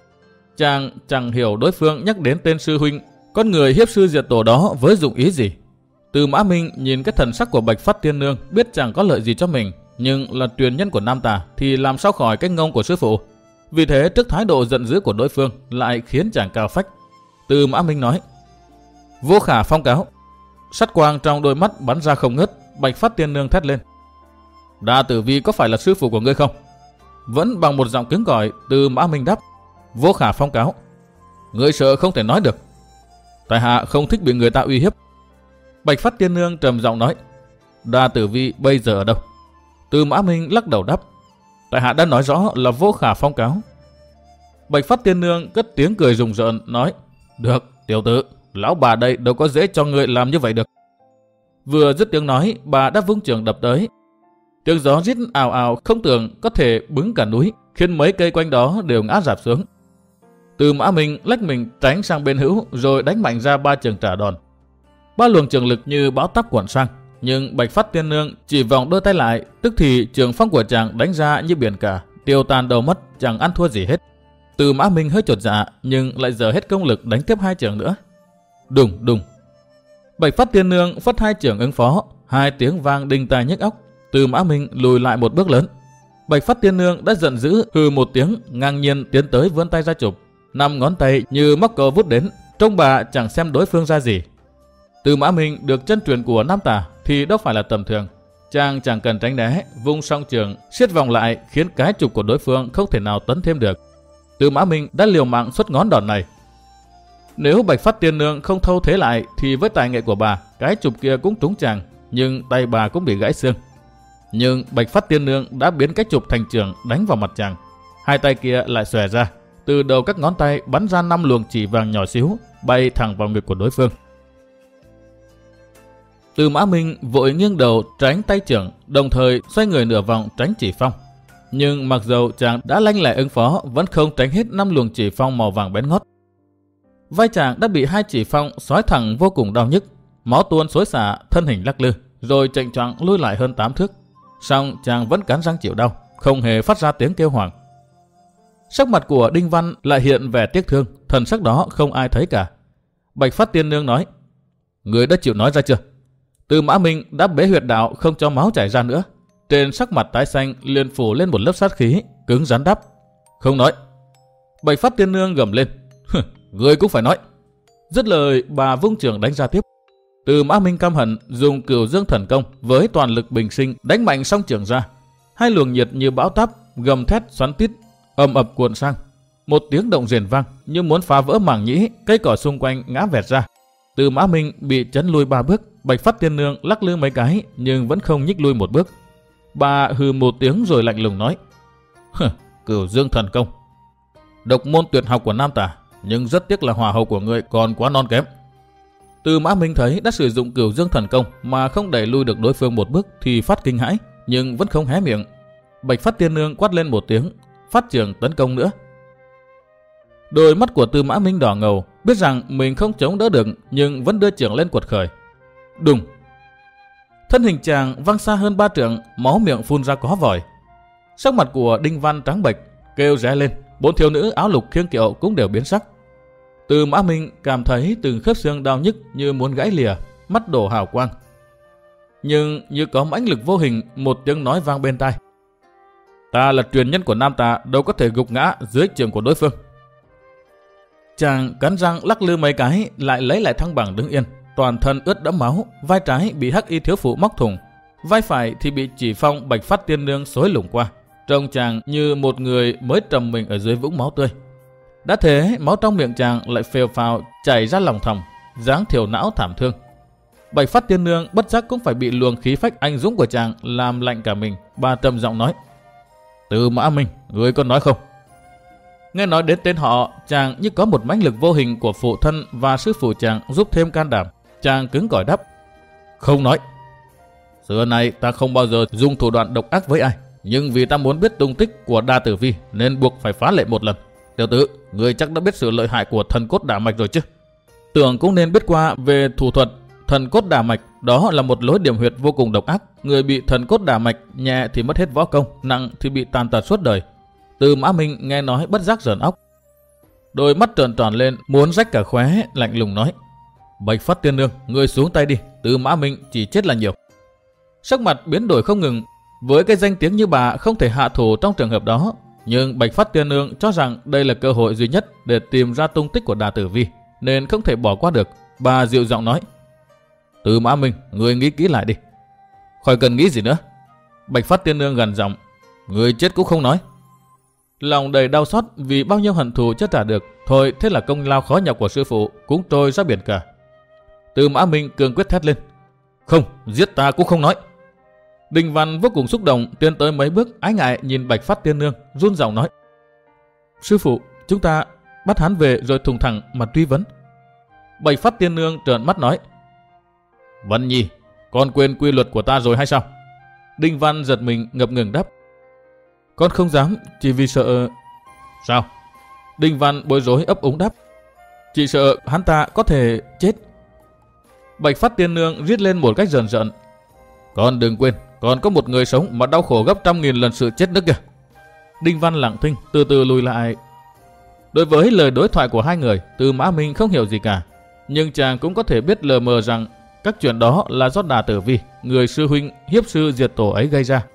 Chàng chẳng hiểu đối phương nhắc đến tên sư huynh, con người hiếp sư diệt tổ đó với dụng ý gì. Tư Mã Minh nhìn cái thần sắc của Bạch Phát Tiên Nương, biết chẳng có lợi gì cho mình, nhưng là truyền nhân của nam tà thì làm sao khỏi cái ngông của sư phụ. Vì thế trước thái độ giận dữ của đối phương lại khiến chàng cao phách. Tư Mã Minh nói: Vô khả phong cáo. Sắt quang trong đôi mắt bắn ra không ngớt. Bạch Phát Tiên Nương thét lên: Đa Tử Vi có phải là sư phụ của ngươi không? Vẫn bằng một giọng cứng cỏi, Tư Mã Minh đáp: Vô khả phong cáo. Ngươi sợ không thể nói được. Tại hạ không thích bị người ta uy hiếp. Bạch Phát Tiên Nương trầm giọng nói: Đa Tử Vi bây giờ ở đâu? Tư Mã Minh lắc đầu đáp: Tại hạ đã nói rõ là vô khả phong cáo. Bạch Phát Tiên Nương cất tiếng cười rùng rợn nói: Được, tiểu tử, lão bà đây đâu có dễ cho ngươi làm như vậy được. Vừa dứt tiếng nói, bà đã vung chưởng đập tới. Tiếng gió rít ào ào không tưởng có thể bứng cả núi, khiến mấy cây quanh đó đều ngã rạp xuống. Tư Mã Minh lách mình tránh sang bên hữu, rồi đánh mạnh ra 3 chưởng trả đòn. 3 luồng chưởng lực như bão táp cuộn sang, nhưng Bạch Phát Tiên Nương chỉ vòng đôi tay lại, tức thì chưởng phong của chàng đánh ra như biển cả, tiêu tan đầu mất, chẳng ăn thua gì hết. Tư Mã Minh hơi chột dạ, nhưng lại dở hết công lực đánh tiếp 2 chưởng nữa. Đùng đùng. Bạch Phát Tiên Nương phất 2 chưởng ứng phó, 2 tiếng vang đinh tai nhức óc. Tư Mã Minh lùi lại một bước lớn. Bạch Phát Tiên Nương đã giận dữ hừ một tiếng, ngang nhiên tiến tới vươn tay ra chụp. 5 ngón tay như móc câu vút đến, trông bà chẳng xem đối phương ra gì. Tư Mã Minh được chân truyền của nam tà thì đâu phải là tầm thường. Chàng chẳng cần tránh né, vung song trường siết vòng lại, khiến cái chụp của đối phương không thể nào tấn thêm được. Tư Mã Minh đã liều mạng xuất ngón đòn này. Nếu Bạch Phát Tiên Nương không thâu thế lại thì với tài nghệ của bà, cái chụp kia cũng trúng chàng, nhưng tay bà cũng bị gãy xương. Nhưng Bạch Phát Tiên Nương đã biến cái chụp thành chưởng đánh vào mặt chàng. 2 tay kia lại xòe ra, từ đầu các ngón tay bắn ra 5 luồng chỉ vàng nhỏ xíu, bay thẳng vào ngực của đối phương. Tư Mã Minh vội nghiêng đầu tránh tay chưởng, đồng thời xoay người nửa vòng tránh chỉ phong. Nhưng mặc dầu chàng đã lanh lẹ ứng phó, vẫn không tránh hết 5 luồng chỉ phong màu vàng bén ngót. Vai chàng đã bị 2 chỉ phong xói thẳng vô cùng đau nhức, máu tuôn xối xả, thân hình lắc lư, rồi chệnh choạng lui lại hơn 8 thước. Song chàng vẫn cắn răng chịu đau, không hề phát ra tiếng kêu hoảng. Sắc mặt của Đinh Văn lại hiện vẻ tiếc thương, thần sắc đó không ai thấy cả. Bạch Phát Tiên Nương nói: Người đã chịu nói ra chưa? Tư Mã Minh đã bế huyệt đạo không cho máu chảy ra nữa. Trên sắc mặt tái xanh liền phủ lên một lớp sát khí, cứng rắn đáp: Không nói. Bạch Phát Tiên Nương gầm lên: Người cũng phải nói. Dứt lời, bà vung trường đánh ra tiếp. Tư Mã Minh căm hận dùng Cửu Dương Thần Công với toàn lực bình sinh đánh mạnh song trường ra. Hai luồng nhiệt như bão táp gầm thét xoắn tít, ầm ập cuộn sang. Một tiếng động rền vang như muốn phá vỡ mảng nhĩ, cây cỏ xung quanh ngã vẹt ra. Tư Mã Minh bị chấn lui 3 bước, Bạch Phát Tiên Nương lắc lư mấy cái nhưng vẫn không nhích lui một bước. Bà hừ một tiếng rồi lạnh lùng nói: Cửu Dương Thần Công, độc môn tuyệt học của nam tả, nhưng rất tiếc là hỏa hầu của người còn quá non kém. Tư Mã Minh thấy đã sử dụng Cửu Dương Thần Công mà không đẩy lui được đối phương một bước thì phát kinh hãi, nhưng vẫn không hé miệng. Bạch Phát Tiên Nương quát lên một tiếng, phát trường tấn công nữa. Đôi mắt của Tư Mã Minh đỏ ngầu, biết rằng mình không chống đỡ được nhưng vẫn đưa chưởng lên quật khởi. Đùng! Thân hình chàng văng xa hơn 3 trượng, máu miệng phun ra có vòi. Sắc mặt của Đinh Văn trắng bệch, kêu ré lên, 4 thiếu nữ áo lục khiêng kiệu cũng đều biến sắc. Tư Mã Minh cảm thấy từng khớp xương đau nhức như muốn gãy lìa, mắt đổ hào quang. Nhưng như có mãnh lực vô hình, một tiếng nói vang bên tai: Ta là truyền nhân của nam ta, đâu có thể gục ngã dưới trường của đối phương. Chàng cắn răng lắc lư mấy cái, lại lấy lại thăng bằng đứng yên, toàn thân ướt đẫm máu, vai trái bị Hắc Y thiếu phụ móc thủng, vai phải thì bị Chỉ Phong Bạch Phát Tiên Nương xối lủng qua. Trông chàng như một người mới trầm mình ở dưới vũng máu tươi. Đã thế, máu trong miệng chàng lại phèo phào chảy ra lòng thòng, dáng thiểu não thảm thương. Bạch Phát Tiên Nương bất giác cũng phải bị luồng khí phách anh dũng của chàng làm lạnh cả mình. Bà trầm giọng nói: Tư Mã Minh, người có nói không? Nghe nói đến tên họ, chàng như có một mãnh lực vô hình của phụ thân và sư phụ chàng giúp thêm can đảm. Chàng cứng cỏi đáp: Không nói. Xưa này ta không bao giờ dùng thủ đoạn độc ác với ai, nhưng vì ta muốn biết tung tích của Đa Tử Vi nên buộc phải phá lệ một lần. Tiểu tử, người chắc đã biết sự lợi hại của thần cốt đả mạch rồi chứ? Tưởng cũng nên biết qua về thủ thuật thần cốt đả mạch, đó là một lối điểm huyệt vô cùng độc ác. Người bị thần cốt đả mạch, nhẹ thì mất hết võ công, nặng thì bị tàn tật suốt đời. Tư Mã Minh nghe nói bất giác rờn óc, đôi mắt tròn tròn lên muốn rách cả khóe, lạnh lùng nói: Bạch Phát Tiên Nương, người xuống tay đi, Tư Mã Minh chỉ chết là nhiều. Sắc mặt biến đổi không ngừng. Với cái danh tiếng như bà không thể hạ thủ trong trường hợp đó, nhưng Bạch Phát Tiên Nương cho rằng đây là cơ hội duy nhất để tìm ra tung tích của Đa Tử Vi, nên không thể bỏ qua được. Bà dịu giọng nói: Tư Mã Minh, người nghĩ kỹ lại đi. Khỏi cần nghĩ gì nữa. Bạch Phát Tiên Nương gằn giọng: Người chết cũng không nói. Lòng đầy đau xót vì bao nhiêu hận thù chưa trả được, thôi thế là công lao khó nhọc của sư phụ cũng trôi ra biển cả. Tư Mã Minh cương quyết thét lên: Không, giết ta cũng không nói. Đinh Văn vô cùng xúc động, tiến tới mấy bước ái ngại nhìn Bạch Phát Tiên Nương, run giọng nói: Sư phụ, chúng ta bắt hắn về rồi thùng thẳng mà truy vấn. Bạch Phát Tiên Nương trợn mắt nói: Văn Nhi, con quên quy luật của ta rồi hay sao? Đinh Văn giật mình ngập ngừng đáp: Con không dám, chỉ vì sợ... Sao? Đinh Văn bối rối ấp úng đáp: Chỉ sợ hắn ta có thể chết. Bạch Phát Tiên Nương rít lên một cách rờn rợn: Con đừng quên, còn có một người sống mà đau khổ gấp 100.000 lần sự chết nữa kìa. Đinh Văn lặng thinh, từ từ lùi lại. Đối với lời đối thoại của hai người, Tư Mã Minh không hiểu gì cả, nhưng chàng cũng có thể biết lờ mờ rằng các chuyện đó là do Đa Tử Vi, người sư huynh hiếp sư diệt tổ ấy gây ra.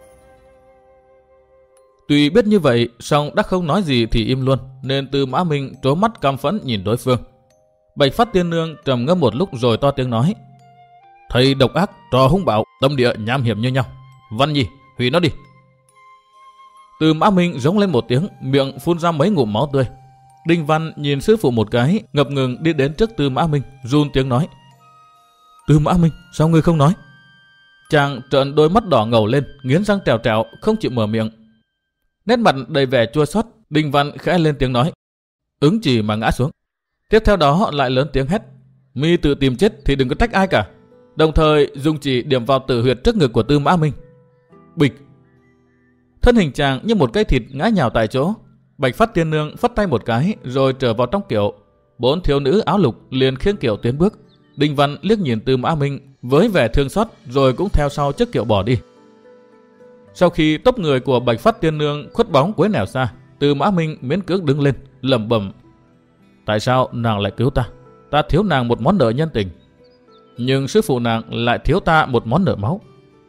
Tuy biết như vậy, song đã không nói gì thì im luôn, nên Tư Mã Minh trố mắt căm phẫn nhìn đối phương. Bạch Phát Tiên Nương trầm ngâm một lúc rồi to tiếng nói: Thầy độc ác, trò hung bạo, tâm địa nham hiểm như nhau. Văn Nhi, hủy nó đi. Tư Mã Minh rống lên một tiếng, miệng phun ra mấy ngụm máu tươi. Đinh Văn nhìn sư phụ một cái, ngập ngừng đi đến trước Tư Mã Minh, run tiếng nói: Tư Mã Minh, sao ngươi không nói? Chàng trợn đôi mắt đỏ ngầu lên, nghiến răng trèo trèo, không chịu mở miệng. Nét mặt đầy vẻ chua xót, Đinh Văn khẽ lên tiếng nói: Ứng chỉ mà ngã xuống. Tiếp theo đó lại lớn tiếng hét: Mi tự tìm chết thì đừng có trách ai cả. Đồng thời dùng chỉ điểm vào tử huyệt trước ngực của Tư Mã Minh. Bịch! Thân hình chàng như một cây thịt ngã nhào tại chỗ. Bạch Phát Tiên Nương phất tay một cái rồi trở vào trong kiệu. 4 thiếu nữ áo lục liền khiêng kiệu tiến bước. Đinh Văn liếc nhìn Tư Mã Minh với vẻ thương xót rồi cũng theo sau chiếc kiệu bỏ đi. Sau khi tốc người của Bạch Phát Tiên Nương khuất bóng cuối nẻo xa, Tư Mã Minh miễn cưỡng đứng lên, lẩm bẩm: Tại sao nàng lại cứu ta? Ta thiếu nàng một món nợ nhân tình, nhưng sư phụ nàng lại thiếu ta một món nợ máu.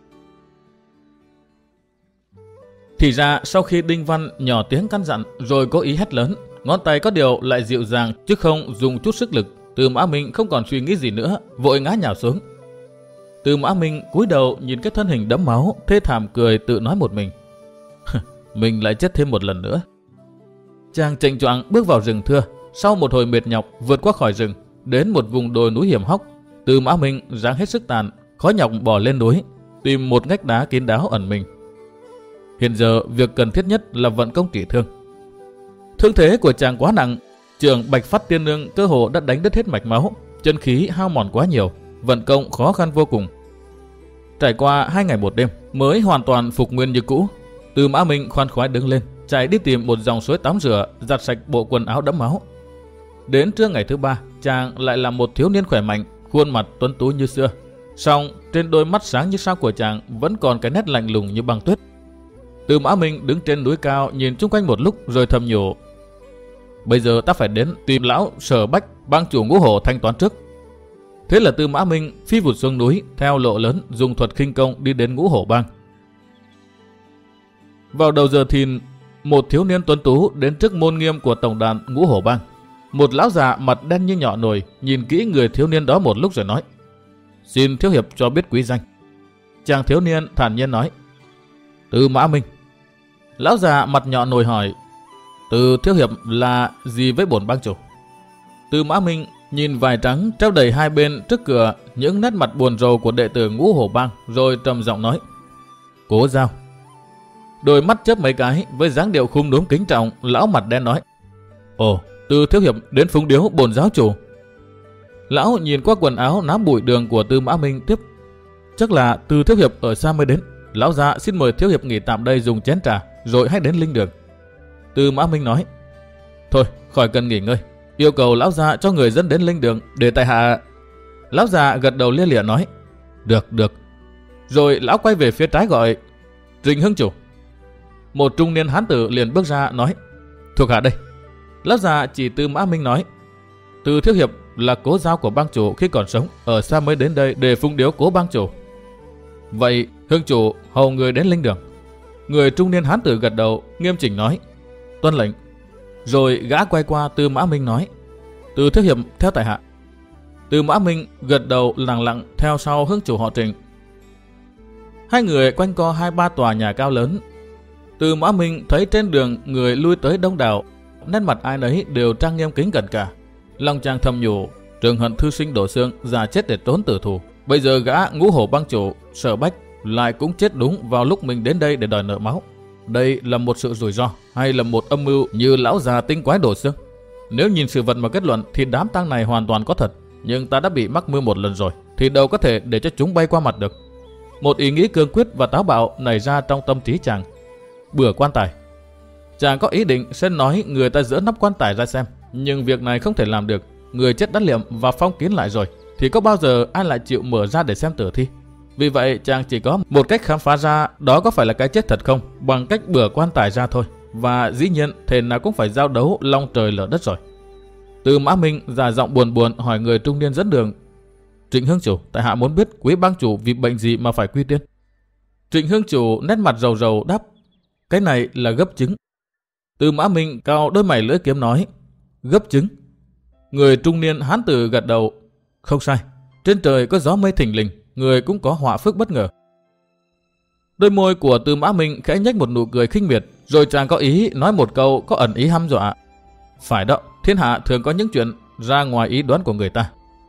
Thì ra sau khi Đinh Văn nhỏ tiếng căn dặn rồi cố ý hét lớn, ngón tay có điều lại dịu dàng chứ không dùng chút sức lực. Tư Mã Minh không còn suy nghĩ gì nữa, vội ngã nhào xuống. Tư Mã Minh cúi đầu nhìn cái thân hình đẫm máu, thê thảm cười tự nói một mình. Mình lại chết thêm một lần nữa. Chàng chệnh choạng bước vào rừng thưa. Sau một hồi mệt nhọc vượt qua khỏi rừng, đến một vùng đồi núi hiểm hóc, Tư Mã Minh ráng hết sức tàn, khó nhọc bò lên núi, tìm một ngách đá kín đáo ẩn mình. Hiện giờ việc cần thiết nhất là vận công trị thương. Thương thế của chàng quá nặng, trưởng Bạch Phát Tiên Nương cơ hồ đã đánh đứt hết mạch máu, chân khí hao mòn quá nhiều, vận công khó khăn vô cùng. Trải qua 2 ngày 1 đêm mới hoàn toàn phục nguyên như cũ. Tư Mã Minh khoan khoái đứng lên, chạy đi tìm một dòng suối tắm rửa, giặt sạch bộ quần áo đẫm máu. Đến trưa ngày thứ 3, chàng lại là một thiếu niên khỏe mạnh, khuôn mặt tuấn tú như xưa. Song trên đôi mắt sáng như sao của chàng vẫn còn cái nét lạnh lùng như băng tuyết. Tư Mã Minh đứng trên núi cao nhìn chung quanh một lúc rồi thầm nhủ: bây giờ ta phải đến tìm lão Sở Bách, bang chủ Ngũ Hổ thanh toán trước. Thế là Tư Mã Minh phi vụt xuống núi, theo lộ lớn dùng thuật khinh công đi đến Ngũ Hổ bang. Vào đầu giờ thìn, một thiếu niên tuấn tú đến trước môn nghiêm của tổng đàn Ngũ Hổ bang. Một lão già mặt đen như nhọ nồi nhìn kỹ người thiếu niên đó một lúc rồi nói: xin thiếu hiệp cho biết quý danh. Chàng thiếu niên thản nhiên nói: Tư Mã Minh. Lão già mặt nhọ nồi hỏi: Từ thiếu hiệp là gì với bổn bang chủ? Tư Mã Minh nhìn vải trắng treo đầy hai bên trước cửa những nét mặt buồn rầu của đệ tử Ngũ Hổ bang, rồi trầm giọng nói: Cố Giao. Đôi mắt chớp mấy cái, với dáng điệu khum núm kính trọng, lão mặt đen nói: Ồ, Tư thiếu hiệp đến phúng điếu bổn giáo chủ. Lão nhìn qua quần áo nám bụi đường của Tư Mã Minh tiếp: Chắc là Tư thiếu hiệp ở xa mới đến. Lão già xin mời thiếu hiệp nghỉ tạm đây dùng chén trà, rồi hãy đến linh đường. Tư Mã Minh nói: Thôi, khỏi cần nghỉ ngơi, yêu cầu lão già cho người dẫn đến linh đường để tại hạ. Lão già gật đầu lia lịa nói: Được, được. Rồi lão quay về phía trái gọi: Trịnh Hưng chủ. Một trung niên hán tử liền bước ra nói: Thuộc hạ đây. Lão già chỉ Tư Mã Minh nói: Tư thiếu hiệp là cố giao của bang chủ khi còn sống, ở xa mới đến đây để phúng điếu cố bang chủ. Vậy Hưng chủ hầu người đến linh đường. Người trung niên hán tử gật đầu nghiêm chỉnh nói: Tuân lệnh. Rồi gã quay qua Tư Mã Minh nói: Tư thiếu hiệp theo tại hạ. Tư Mã Minh gật đầu lặng lặng theo sau Hưng chủ họ Trịnh. Hai người quanh co 2-3 tòa nhà cao lớn. Tư Mã Minh thấy trên đường người lui tới đông đảo, nét mặt ai nấy đều trang nghiêm kính cẩn cả. Lòng chàng thầm nhủ: Trường hận thư sinh đổ xương, già chết để trốn tử thù. Bây giờ gã Ngũ Hổ bang chủ Sở Bách lại cũng chết đúng vào lúc mình đến đây để đòi nợ máu. Đây là một sự rủi ro hay là một âm mưu như lão già tinh quái đổ xương? Nếu nhìn sự vật mà kết luận thì đám tang này hoàn toàn có thật, nhưng ta đã bị mắc mưu một lần rồi thì đâu có thể để cho chúng bay qua mặt được. Một ý nghĩ cương quyết và táo bạo nảy ra trong tâm trí chàng. Bừa quan tài. Chàng có ý định sẽ nói người ta dỡ nắp quan tài ra xem, nhưng việc này không thể làm được. Người chết đã liệm và phong kín lại rồi thì có bao giờ ai lại chịu mở ra để xem tử thi? Vì vậy chàng chỉ có một cách khám phá ra đó có phải là cái chết thật không, bằng cách bừa quan tài ra thôi. Và dĩ nhiên thế nào cũng phải giao đấu long trời lở đất rồi. Tư Mã Minh già giọng buồn buồn hỏi người trung niên dẫn đường: Trịnh Hưng chủ, tại hạ muốn biết quý bang chủ vì bệnh gì mà phải quy tiên. Trịnh Hưng chủ nét mặt rầu rầu đáp: Cái này là gấp trứng. Tư Mã Minh cau đôi mày lưỡi kiếm nói: Gấp trứng. Người trung niên hán tử gật đầu: Không sai, trên trời có gió mây thình lình, người cũng có họa phước bất ngờ. Đôi môi của Tư Mã Minh khẽ nhếch một nụ cười khinh miệt, rồi chàng có ý nói một câu có ẩn ý hăm dọa: Phải đó, thiên hạ thường có những chuyện ra ngoài ý đoán của người ta.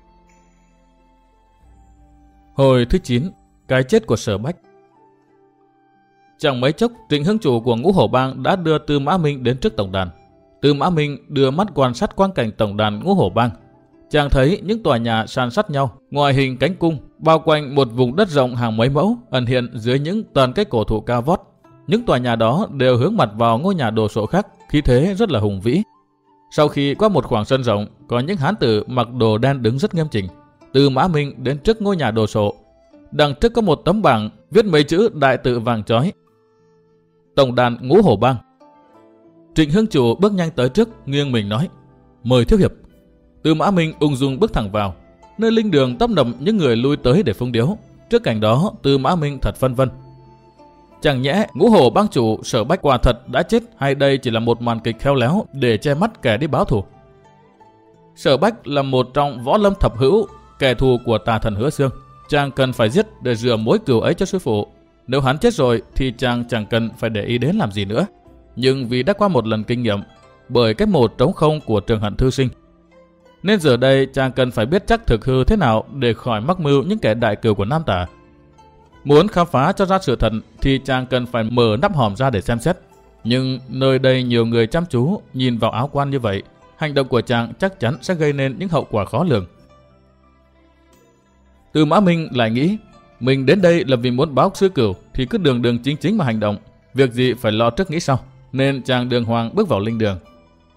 Hồi thứ 9, cái chết của Sở Bách. Chẳng mấy chốc, Trịnh Hưng chủ của Ngũ Hổ bang đã đưa Tư Mã Minh đến trước tổng đàn. Tư Mã Minh đưa mắt quan sát quang cảnh tổng đàn Ngũ Hổ bang. Chàng thấy những tòa nhà san sát nhau, ngoại hình cánh cung, bao quanh một vùng đất rộng hàng mấy mẫu, ẩn hiện dưới những tàn cây cổ thụ cao vót. Những tòa nhà đó đều hướng mặt vào ngôi nhà đồ sộ khác, khí thế rất là hùng vĩ. Sau khi qua một khoảng sân rộng, có những hán tử mặc đồ đen đứng rất nghiêm chỉnh. Tư Mã Minh đến trước ngôi nhà đồ sộ. Đằng trước có một tấm bảng viết mấy chữ đại tự vàng chói: Tổng đàn Ngũ Hổ bang. Trịnh Hưng chủ bước nhanh tới trước, nghiêng mình nói: Mời thiếu hiệp. Tư Mã Minh ung dung bước thẳng vào, nơi linh đường tấp nập những người lui tới để phung điếu. Trước cảnh đó, Tư Mã Minh thật phân vân. Chẳng nhẽ Ngũ Hổ bang chủ Sở Bách quả thật đã chết, hay đây chỉ là một màn kịch khéo léo để che mắt kẻ đi báo thù? Sở Bách là một trong võ lâm thập hữu, kẻ thù của tà thần Hứa Xương. Chàng cần phải giết để rửa mối cừu ấy cho sư phụ. Nếu hắn chết rồi thì chàng chẳng cần phải để ý đến làm gì nữa. Nhưng vì đã qua một lần kinh nghiệm bởi cái một trống không của Trường Hận thư sinh, nên giờ đây chàng cần phải biết chắc thực hư thế nào để khỏi mắc mưu những kẻ đại cừu của Nam Tả. Muốn khám phá cho ra sự thật thì chàng cần phải mở nắp hòm ra để xem xét. Nhưng nơi đây nhiều người chăm chú nhìn vào áo quan như vậy, hành động của chàng chắc chắn sẽ gây nên những hậu quả khó lường. Tư Mã Minh lại nghĩ, mình đến đây là vì muốn báo sư cửu thì cứ đường đường chính chính mà hành động, việc gì phải lo trước nghĩ sau, nên chàng đường hoàng bước vào linh đường.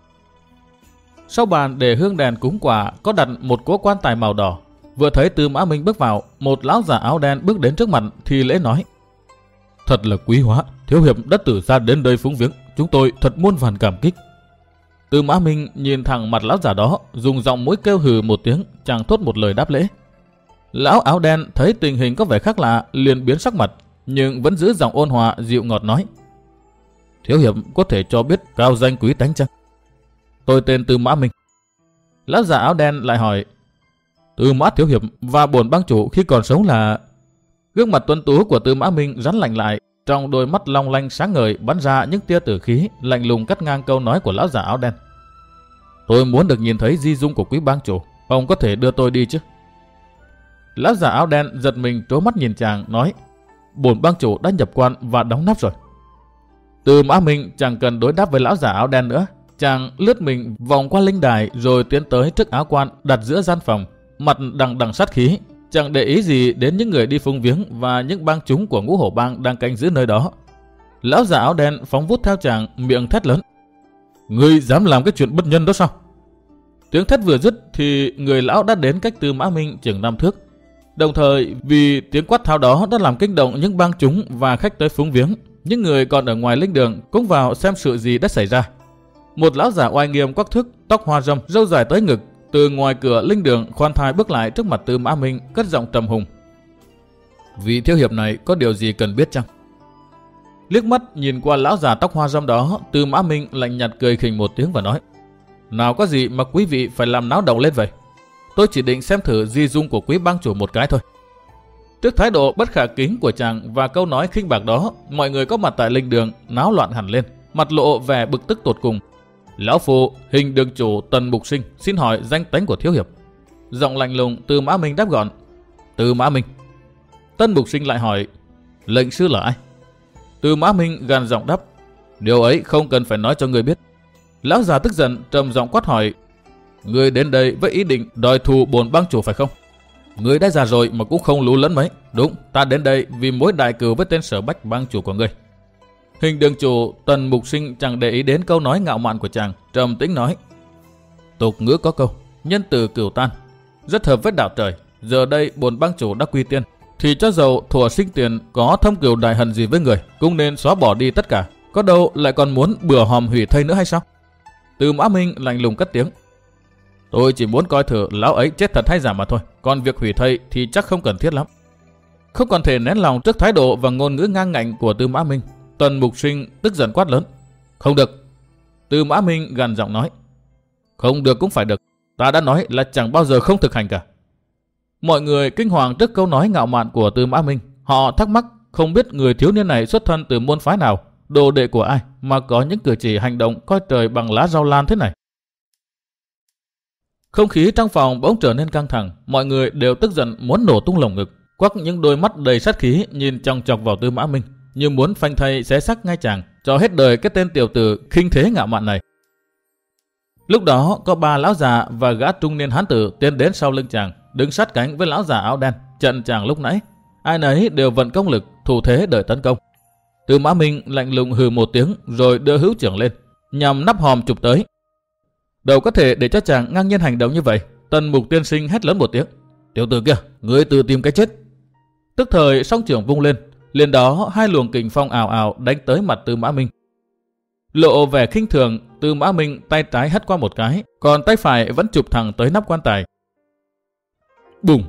Sau bàn để hương đèn cúng quả có đặt một cỗ quan tài màu đỏ. Vừa thấy Tư Mã Minh bước vào, một lão già áo đen bước đến trước mặt thì lễ nói: Thật là quý hóa, thiếu hiệp đã tự ra đến đây phúng viếng, chúng tôi thật muôn vàn cảm kích. Tư Mã Minh nhìn thẳng mặt lão già đó, dùng giọng mũi kêu hừ một tiếng, chẳng thốt một lời đáp lễ. Lão áo đen thấy tình hình có vẻ khác lạ, liền biến sắc mặt, nhưng vẫn giữ giọng ôn hòa dịu ngọt nói: Thiếu hiệp có thể cho biết cao danh quý tánh chăng? Tôi tên Tư Mã Minh. Lão già áo đen lại hỏi: Tư Mã thiếu hiệp và bổn bang chủ khi còn sống là... Gương mặt tuấn tú của Tư Mã Minh rắn lạnh lại, trong đôi mắt long lanh sáng ngời bắn ra những tia tử khí, lạnh lùng cắt ngang câu nói của lão già áo đen. Tôi muốn được nhìn thấy di dung của quý bang chủ, ông có thể đưa tôi đi chứ? Lão già áo đen giật mình trố mắt nhìn chàng nói: Bổn bang chủ đã nhập quan và đóng nắp rồi. Tư Mã Minh chẳng cần đối đáp với lão già áo đen nữa, chàng lướt mình vòng qua linh đài rồi tiến tới trước áo quan đặt giữa gian phòng, mặt đằng đằng sát khí, chẳng để ý gì đến những người đi phúng viếng và những bang chúng của Ngũ Hổ bang đang canh giữ nơi đó. Lão già áo đen phóng vút theo chàng, miệng thét lớn: Ngươi dám làm cái chuyện bất nhân đó sao? Tiếng thét vừa dứt thì người lão đã đến cách Tư Mã Minh chừng 5 thước. Đồng thời vì tiếng quát tháo đó đã làm kinh động những bang chúng và khách tới phúng viếng, những người còn ở ngoài linh đường cũng vào xem sự gì đã xảy ra. Một lão già oai nghiêm quắc thước, tóc hoa râm, râu dài tới ngực, từ ngoài cửa linh đường khoan thai bước lại trước mặt Tư Mã Minh, cất giọng trầm hùng: Vị thiếu hiệp này có điều gì cần biết chăng? Liếc mắt nhìn qua lão già tóc hoa râm đó, Tư Mã Minh lạnh nhạt cười khỉnh một tiếng và nói: Nào có gì mà quý vị phải làm náo động lên vậy? Tôi chỉ định xem thử di dung của quý bang chủ một cái thôi. Trước thái độ bất khả kính của chàng và câu nói khinh bạc đó, mọi người có mặt tại linh đường náo loạn hẳn lên, mặt lộ vẻ bực tức tột cùng. Lão phu Hình đường chủ Tần Mục Sinh xin hỏi danh tánh của thiếu hiệp. Giọng lạnh lùng, Tư Mã Minh đáp gọn: Tư Mã Minh. Tần Mục Sinh lại hỏi: Lệnh sư là ai? Tư Mã Minh gằn giọng đáp: Điều ấy không cần phải nói cho người biết. Lão già tức giận trầm giọng quát hỏi: Ngươi đến đây với ý định đòi thù bổn bang chủ phải không? Ngươi đã già rồi mà cũng không lú lẫn mấy. Đúng, ta đến đây vì mối đại cừu với tên Sở Bách bang chủ của ngươi. Hình đường chủ Tần Mục Sinh chẳng để ý đến câu nói ngạo mạn của chàng, trầm tĩnh nói: Tục ngữ có câu nhân từ cửu tan, rất hợp với đạo trời. Giờ đây bổn bang chủ đã quy tiên, thì cho dầu thuở sinh tiền có thâm cừu đại hận gì với người, cũng nên xóa bỏ đi tất cả. Có đâu lại còn muốn bừa hòm hủy thây nữa hay sao? Tư Mã Minh lạnh lùng cất tiếng: Tôi chỉ muốn coi thử lão ấy chết thật hay giả mà thôi, còn việc hủy thây thì chắc không cần thiết lắm. Không còn thể nén lòng trước thái độ và ngôn ngữ ngang ngạnh của Tư Mã Minh, Tần Mục Sinh tức giận quát lớn: Không được. Tư Mã Minh gằn giọng nói: Không được cũng phải được, ta đã nói là chẳng bao giờ không thực hành cả. Mọi người kinh hoàng trước câu nói ngạo mạn của Tư Mã Minh. Họ thắc mắc không biết người thiếu niên này xuất thân từ môn phái nào, đồ đệ của ai mà có những cử chỉ hành động coi trời bằng lá rau lan thế này. Không khí trong phòng bỗng trở nên căng thẳng, mọi người đều tức giận muốn nổ tung lồng ngực, quắc những đôi mắt đầy sát khí nhìn chòng chọc vào Tư Mã Minh, như muốn phanh thây xé xác ngay chàng, cho hết đời cái tên tiểu tử khinh thế ngạo mạn này. Lúc đó có 3 lão già và gã trung niên hán tử tiến đến sau lưng chàng, đứng sát cánh với lão già áo đen chặn chàng lúc nãy. Ai nấy đều vận công lực, thủ thế đợi tấn công. Tư Mã Minh lạnh lùng hừ một tiếng rồi đưa hữu trưởng lên, nhằm nắp hòm chụp tới. Đâu có thể để cho chàng ngang nhiên hành động như vậy. Tần Mục tiên sinh hét lớn một tiếng: Tiểu tử kia, ngươi tự tìm cái chết. Tức thời song trưởng vung lên, liền đó 2 luồng kình phong ào ào đánh tới mặt Tư Mã Minh. Lộ vẻ khinh thường, Tư Mã Minh tay trái hất qua một cái, còn tay phải vẫn chụp thẳng tới nắp quan tài. Bùng!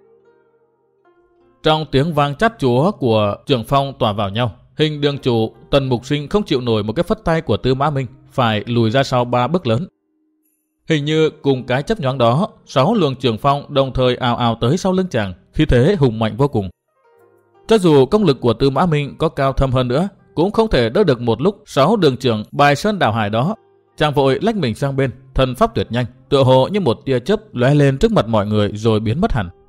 Trong tiếng vang chát chúa của Trường Phong tỏa vào nhau, Hình Đường Chủ Tần Mục Sinh không chịu nổi một cái phất tay của Tư Mã Minh, phải lùi ra sau 3 bước lớn. Hình như cùng cái chấp nhoáng đó, 6 luồng Trường Phong đồng thời ào ào tới sau lưng chàng, khí thế hùng mạnh vô cùng. Cho dù công lực của Tư Mã Minh có cao thâm hơn nữa, cũng không thể đỡ được một lúc 6 đường trưởng bài sơn đảo hải đó. Chàng vội lách mình sang bên, thần pháp tuyệt nhanh, tựa hồ như một tia chớp lóe lên trước mặt mọi người rồi biến mất hẳn.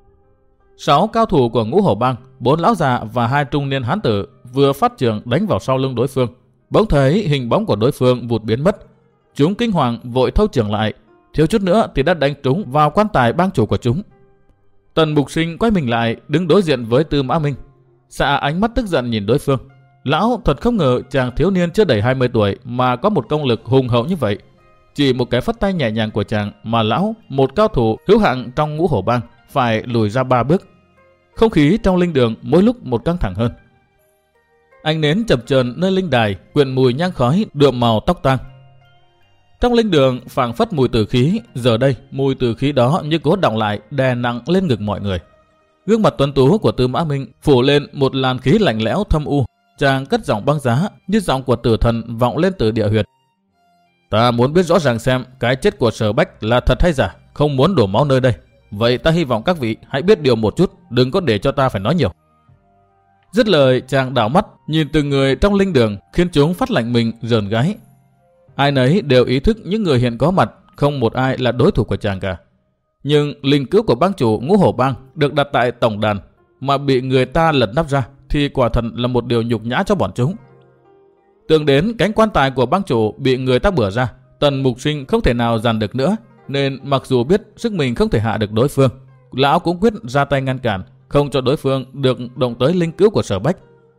6 cao thủ của Ngũ Hổ Bang, 4 lão già và 2 trung niên hán tử vừa phát trường đánh vào sau lưng đối phương. Bỗng thấy hình bóng của đối phương vụt biến mất. Chúng kinh hoàng vội thâu trường lại, thiếu chút nữa thì đã đánh trúng vào quan tài bang chủ của chúng. Tần Mục Sinh quay mình lại, đứng đối diện với Tư Mã Minh, xạ ánh mắt tức giận nhìn đối phương. Lão thật không ngờ chàng thiếu niên chưa đầy 20 tuổi mà có một công lực hùng hậu như vậy. Chỉ một cái phất tay nhẹ nhàng của chàng mà lão, một cao thủ hữu hạng trong Ngũ Hổ Bang, phải lùi ra 3 bước. Không khí trong linh đường mỗi lúc một căng thẳng hơn. Ánh nến chập chờn nơi linh đài, quyện mùi nhang khói đượm màu tóc tang. Trong linh đường phảng phất mùi tử khí, giờ đây mùi tử khí đó như cố đọng lại, đè nặng lên ngực mọi người. Gương mặt tuấn tú của Tư Mã Minh phủ lên một làn khí lạnh lẽo thâm u. Chàng cất giọng băng giá như giọng của tử thần vọng lên từ địa huyệt. Ta muốn biết rõ ràng xem cái chết của Sở Bách là thật hay giả, không muốn đổ máu nơi đây. Vậy ta hy vọng các vị hãy biết điều một chút, đừng có để cho ta phải nói nhiều. Dứt lời, chàng đảo mắt nhìn từng người trong linh đường, khiến chúng phát lạnh mình rờn gáy. Ai nấy đều ý thức những người hiện có mặt, không một ai là đối thủ của chàng cả. Nhưng linh cữu của bang chủ Ngũ Hổ Bang được đặt tại tổng đàn mà bị người ta lật nắp ra thì quả thật là một điều nhục nhã cho bọn chúng. Tưởng đến cánh quan tài của bang chủ bị người ta bửa ra, Tần Mục Sinh không thể nào dàn được nữa, nên mặc dù biết sức mình không thể hạ được đối phương, lão cũng quyết ra tay ngăn cản, không cho đối phương được động tới linh cữu của Sở Bách.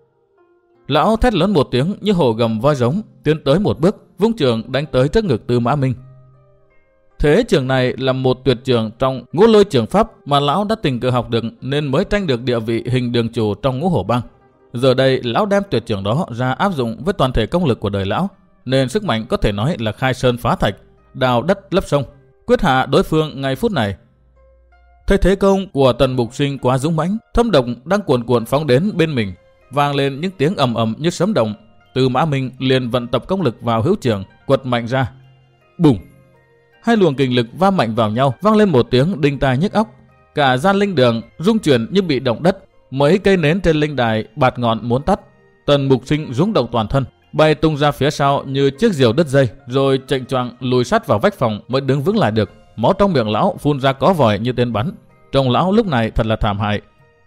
Lão thét lớn một tiếng như hổ gầm voi giống, tiến tới một bước, vung trường đánh tới trước ngực Tư Mã Minh. Thế trường này là một tuyệt trường trong Ngũ Lôi Trường Pháp mà lão đã tình cờ học được nên mới tranh được địa vị Hình Đường Chủ trong Ngũ Hổ Bang. Giờ đây lão đem tuyệt trường đó ra áp dụng với toàn thể công lực của đời lão, nên sức mạnh có thể nói là khai sơn phá thạch, đào đất lấp sông, quyết hạ đối phương ngay phút này. Thấy thế công của Tần Mục Sinh quá dũng mãnh, thâm độc đang cuồn cuộn phóng đến bên mình, vang lên những tiếng ầm ầm như sấm động. Tư Mã Minh liền vận tập công lực vào hữu trường, quật mạnh ra. Bùng! Hai luồng kình lực va mạnh vào nhau, vang lên một tiếng đinh tai nhức óc. Cả gian linh đường rung chuyển như bị động đất, mấy cây nến trên linh đài bạt ngọn muốn tắt. Tần Mục Sinh rúng động toàn thân, bay tung ra phía sau như chiếc diều đứt dây, rồi chệch choạng lùi sát vào vách phòng mới đứng vững lại được. Máu trong miệng lão phun ra có vòi như tên bắn. Trông lão lúc này thật là thảm hại.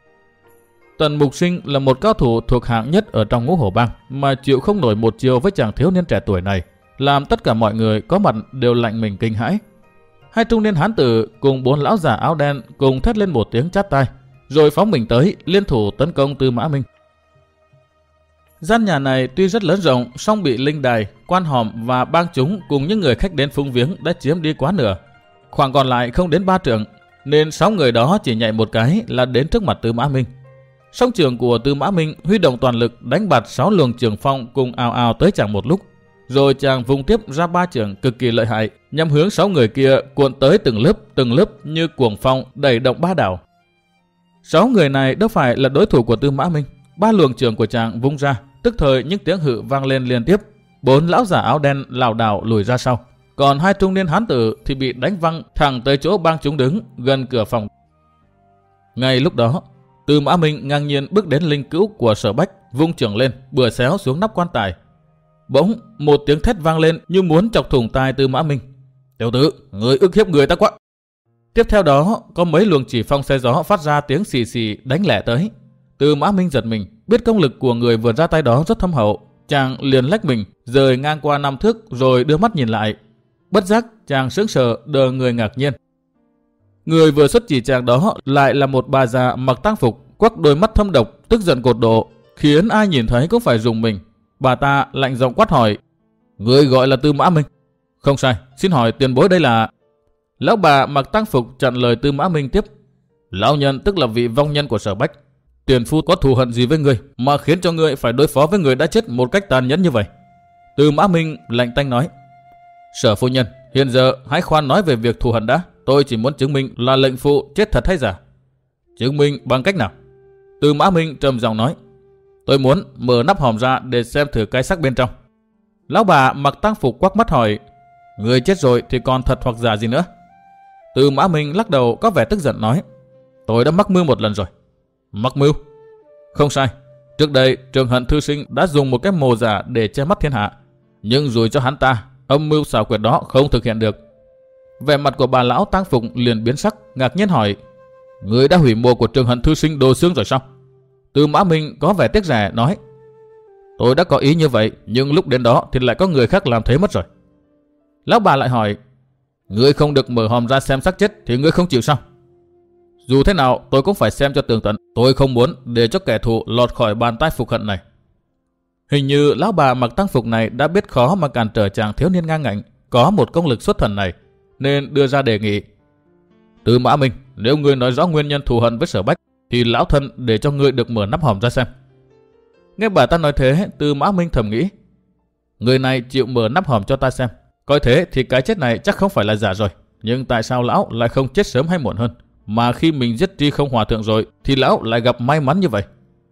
Tần Mục Sinh là một cao thủ thuộc hạng nhất ở trong Ngũ Hổ Bang, mà chịu không nổi một chiều với chàng thiếu niên trẻ tuổi này, làm tất cả mọi người có mặt đều lạnh mình kinh hãi. Hai trung niên hán tử cùng 4 lão già áo đen cùng thét lên một tiếng chát tai, rồi phóng mình tới liên thủ tấn công Tư Mã Minh. Gian nhà này tuy rất lớn rộng, song bị linh đài, quan hòm và bang chúng cùng những người khách đến phúng viếng đã chiếm đi quá nửa. Khoảng còn lại không đến 3 trượng, nên 6 người đó chỉ nhảy một cái là đến trước mặt Tư Mã Minh. Song trường của Tư Mã Minh huy động toàn lực đánh bạt 6 luồng trường phong cùng ào ào tới chàng một lúc, rồi chàng vùng tiếp ra 3 trường cực kỳ lợi hại, nhằm hướng 6 người kia cuộn tới từng lớp như cuồng phong đẩy động ba đảo. 6 người này đâu phải là đối thủ của Tư Mã Minh. 3 luồng trường của chàng vung ra, tức thời những tiếng hự vang lên liên tiếp. 4 lão giả áo đen lảo đảo lùi ra sau, còn 2 trung niên hán tử thì bị đánh văng thẳng tới chỗ bang chúng đứng gần cửa phòng. Ngay lúc đó, Tư Mã Minh ngang nhiên bước đến linh cữu của Sở Bách, vung trường lên, bừa xéo xuống nắp quan tài. Bỗng một tiếng thét vang lên như muốn chọc thủng tai Tư Mã Minh. Tiểu tử, người ức hiếp người ta quá. Tiếp theo đó có mấy luồng chỉ phong xe gió phát ra tiếng xì xì đánh lẻ tới. Tư Mã Minh giật mình, biết công lực của người vừa ra tay đó rất thâm hậu, chàng liền lách mình rời ngang qua 5 thước rồi đưa mắt nhìn lại. Bất giác chàng sững sờ đờ người ngạc nhiên. Người vừa xuất chỉ chàng đó lại là một bà già mặc tang phục, quắc đôi mắt thâm độc, tức giận cột độ, khiến ai nhìn thấy cũng phải rùng mình. Bà ta lạnh giọng quát hỏi: Người gọi là Tư Mã Minh? Không sai, xin hỏi tiền bối đây là... Lão bà mặc tang phục chặn lời Tư Mã Minh tiếp: Lão nhân tức là vị vong nhân của Sở Bách. Tiền phu có thù hận gì với người mà khiến cho người phải đối phó với người đã chết một cách tàn nhẫn như vậy? Tư Mã Minh lạnh tanh nói: Sở phu nhân, hiện giờ hãy khoan nói về việc thù hận đã. Tôi chỉ muốn chứng minh là lệnh phụ chết thật hay giả. Chứng minh bằng cách nào? Tư Mã Minh trầm giọng nói. Tôi muốn mở nắp hòm ra để xem thử cái xác bên trong. Lão bà mặc tang phục quắc mắt hỏi. Người chết rồi thì còn thật hoặc giả gì nữa? Tư Mã Minh lắc đầu có vẻ tức giận nói. Tôi đã mắc mưu một lần rồi. Mắc mưu? Không sai. Trước đây Trường Hận thư sinh đã dùng một cái mồ giả để che mắt thiên hạ. Nhưng rồi cho hắn ta, âm mưu xảo quyệt đó không thực hiện được. Vẻ mặt của bà lão tang phục liền biến sắc, ngạc nhiên hỏi. Người đã hủy mồ của Trường Hận thư sinh đồ xương rồi sao? Tư Mã Minh có vẻ tiếc rẻ nói. Tôi đã có ý như vậy, nhưng lúc đến đó thì lại có người khác làm thế mất rồi. Lão bà lại hỏi. Ngươi không được mở hòm ra xem xác chết thì ngươi không chịu sao? Dù thế nào tôi cũng phải xem cho tường tận. Tôi không muốn để cho kẻ thù lọt khỏi bàn tay Phục Hận này. Hình như lão bà mặc tang phục này đã biết khó mà cản trở chàng thiếu niên ngang ngạnh có một công lực xuất thần này, nên đưa ra đề nghị. Tư Mã Minh, nếu ngươi nói rõ nguyên nhân thù hận với Sở Bách thì lão thân để cho ngươi được mở nắp hòm ra xem. Nghe bà ta nói thế, Tư Mã Minh thầm nghĩ. Người này chịu mở nắp hòm cho ta xem. Coi thế thì cái chết này chắc không phải là giả rồi. Nhưng tại sao lão lại không chết sớm hay muộn hơn? Mà khi mình giết Tri Không Hòa Thượng rồi thì lão lại gặp may mắn như vậy.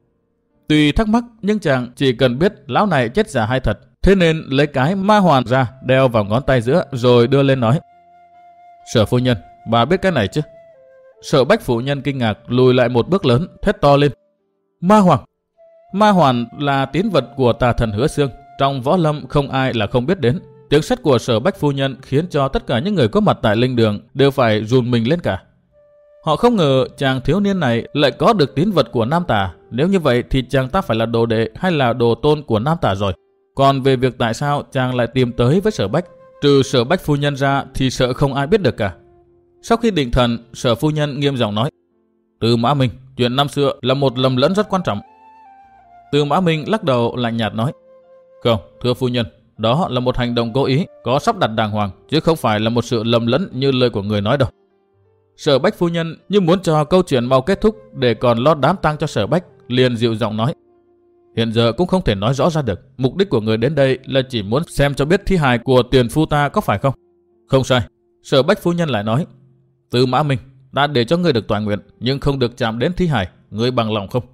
Tuy thắc mắc nhưng chàng chỉ cần biết lão này chết giả hay thật. Thế nên lấy cái ma hoàn ra đeo vào ngón tay giữa rồi đưa lên nói. Sở phu nhân, bà biết cái này chứ? Sở Bách phu nhân kinh ngạc lùi lại một bước lớn, thét to lên. Ma hoàng! Ma hoàn là tín vật của tà thần Hứa Xương. Trong võ lâm không ai là không biết đến. Tiếng sét của Sở Bách phu nhân khiến cho tất cả những người có mặt tại linh đường đều phải run mình lên cả. Họ không ngờ chàng thiếu niên này lại có được tín vật của Nam Tả. Nếu như vậy thì chàng ta phải là đồ đệ hay là đồ tôn của Nam Tả rồi. Còn về việc tại sao chàng lại tìm tới với Sở Bách, trừ Sở Bách phu nhân ra thì sợ không ai biết được cả. Sau khi định thần, Sở phu nhân nghiêm giọng nói. Tư Mã Minh, chuyện năm xưa là một lầm lẫn rất quan trọng. Tư Mã Minh lắc đầu lạnh nhạt nói. Không, thưa phu nhân, đó là một hành động cố ý, có sắp đặt đàng hoàng, chứ không phải là một sự lầm lẫn như lời của người nói đâu. Sở Bách phu nhân như muốn cho câu chuyện mau kết thúc để còn lo đám tang cho Sở Bách, liền dịu giọng nói. Hiện giờ cũng không thể nói rõ ra được, mục đích của người đến đây là chỉ muốn xem cho biết thi hài của tiền phu ta có phải không? Không sai. Sở Bách phu nhân lại nói. Tư Mã Minh, ta để cho ngươi được toại nguyện, nhưng không được chạm đến thi hài, ngươi bằng lòng không?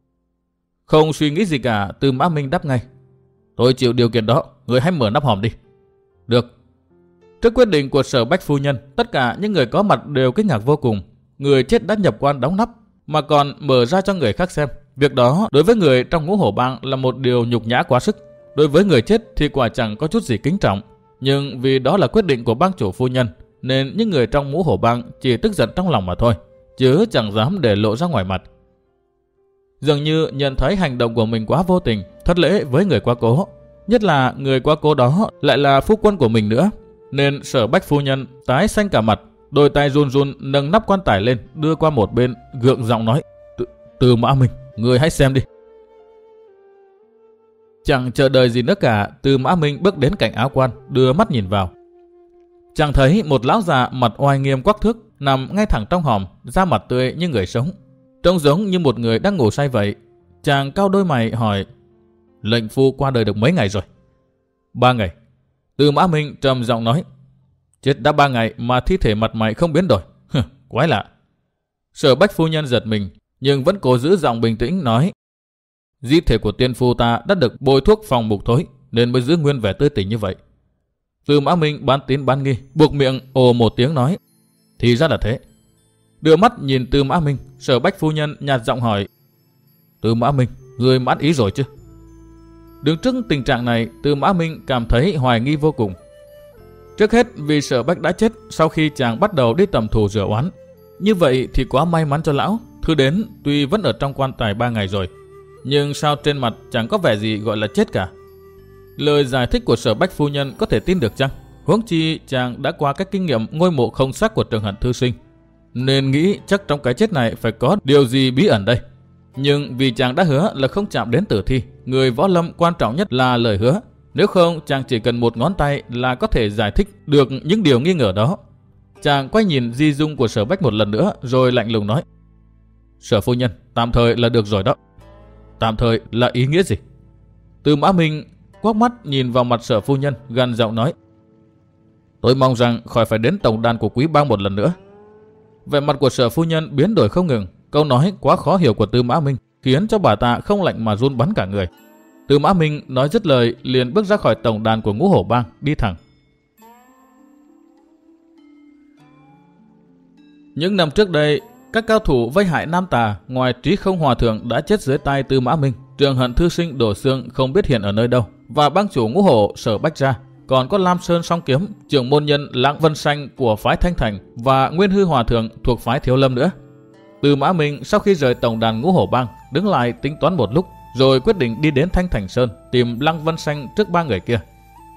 Không suy nghĩ gì cả, Tư Mã Minh đáp ngay. Tôi chịu điều kiện đó, ngươi hãy mở nắp hòm đi. Được. Trước quyết định của Sở Bách phu nhân, tất cả những người có mặt đều kinh ngạc vô cùng. Người chết đã nhập quan đóng nắp, mà còn mở ra cho người khác xem. Việc đó đối với người trong Ngũ Hổ Bang là một điều nhục nhã quá sức. Đối với người chết thì quả chẳng có chút gì kính trọng. Nhưng vì đó là quyết định của bang chủ phu nhân, nên những người trong Ngũ Hổ Bang chỉ tức giận trong lòng mà thôi, chứ chẳng dám để lộ ra ngoài mặt. Dường như nhận thấy hành động của mình quá vô tình, thất lễ với người quá cố. Nhất là người quá cố đó lại là phu quân của mình nữa. Nên Sở Bách phu nhân tái xanh cả mặt, đôi tay run run nâng nắp quan tài lên, đưa qua một bên, gượng giọng nói. Tư Mã Minh, người hãy xem đi. Chẳng chờ đợi gì nữa cả, Tư Mã Minh bước đến cạnh áo quan, đưa mắt nhìn vào. Chàng thấy một lão già mặt oai nghiêm quắc thước nằm ngay thẳng trong hòm, da mặt tươi như người sống, trông giống như một người đang ngủ say vậy. Chàng cau đôi mày hỏi. Lệnh phu qua đời được mấy ngày rồi? 3 ngày. Tư Mã Minh trầm giọng nói. Chết đã 3 ngày mà thi thể mặt mày không biến đổi. Quái lạ. Sở Bách phu nhân giật mình, nhưng vẫn cố giữ giọng bình tĩnh nói. Di thể của tiên phu ta đã được bôi thuốc phòng mục thối, nên mới giữ nguyên vẻ tươi tỉnh như vậy. Tư Mã Minh bán tín bán nghi, buộc miệng ồ một tiếng nói. Thì ra là thế. Đưa mắt nhìn Tư Mã Minh, Sở Bách phu nhân nhạt giọng hỏi. Tư Mã Minh, người mãn ý rồi chứ? Đứng trước tình trạng này, Tư Mã Minh cảm thấy hoài nghi vô cùng. Trước hết vì Sở Bách đã chết sau khi chàng bắt đầu đi tầm thù rửa oán. Như vậy thì quá may mắn cho lão. Thứ đến tuy vẫn ở trong quan tài 3 ngày rồi, nhưng sao trên mặt chẳng có vẻ gì gọi là chết cả. Lời giải thích của Sở Bách phu nhân có thể tin được chăng? Huống chi chàng đã qua các kinh nghiệm ngôi mộ không xác của Trường Hận thư sinh, nên nghĩ chắc trong cái chết này phải có điều gì bí ẩn đây. Nhưng vì chàng đã hứa là không chạm đến tử thi, người võ lâm quan trọng nhất là lời hứa. Nếu không, chàng chỉ cần một ngón tay là có thể giải thích được những điều nghi ngờ đó. Chàng quay nhìn di dung của Sở Bách một lần nữa rồi lạnh lùng nói. Sở phu nhân, tạm thời là được rồi đó. Tạm thời là ý nghĩa gì? Tư Mã Minh quắc mắt nhìn vào mặt Sở phu nhân, gằn giọng nói. Tôi mong rằng khỏi phải đến tổng đàn của quý bang một lần nữa. Vẻ mặt của Sở phu nhân biến đổi không ngừng. Câu nói quá khó hiểu của Tư Mã Minh khiến cho bà ta không lạnh mà run bắn cả người. Tư Mã Minh nói dứt lời liền bước ra khỏi tổng đàn của Ngũ Hổ bang đi thẳng. Những năm trước đây, các cao thủ vây hại Nam Tà ngoài Trí Không Hòa thượng đã chết dưới tay Tư Mã Minh, Trường Hận thư sinh Đổ Xương không biết hiện ở nơi đâu, và bang chủ Ngũ Hổ Sở Bách Gia, còn có Lam Sơn Song Kiếm, trưởng môn nhân Lãng Vân Xanh của phái Thanh Thành và Nguyên Hư Hòa thượng thuộc phái Thiếu Lâm nữa. Tư Mã Minh sau khi rời tổng đàn Ngũ Hổ bang đứng lại tính toán một lúc, rồi quyết định đi đến Thanh Thành Sơn tìm Lăng Vân Xanh trước ba người kia.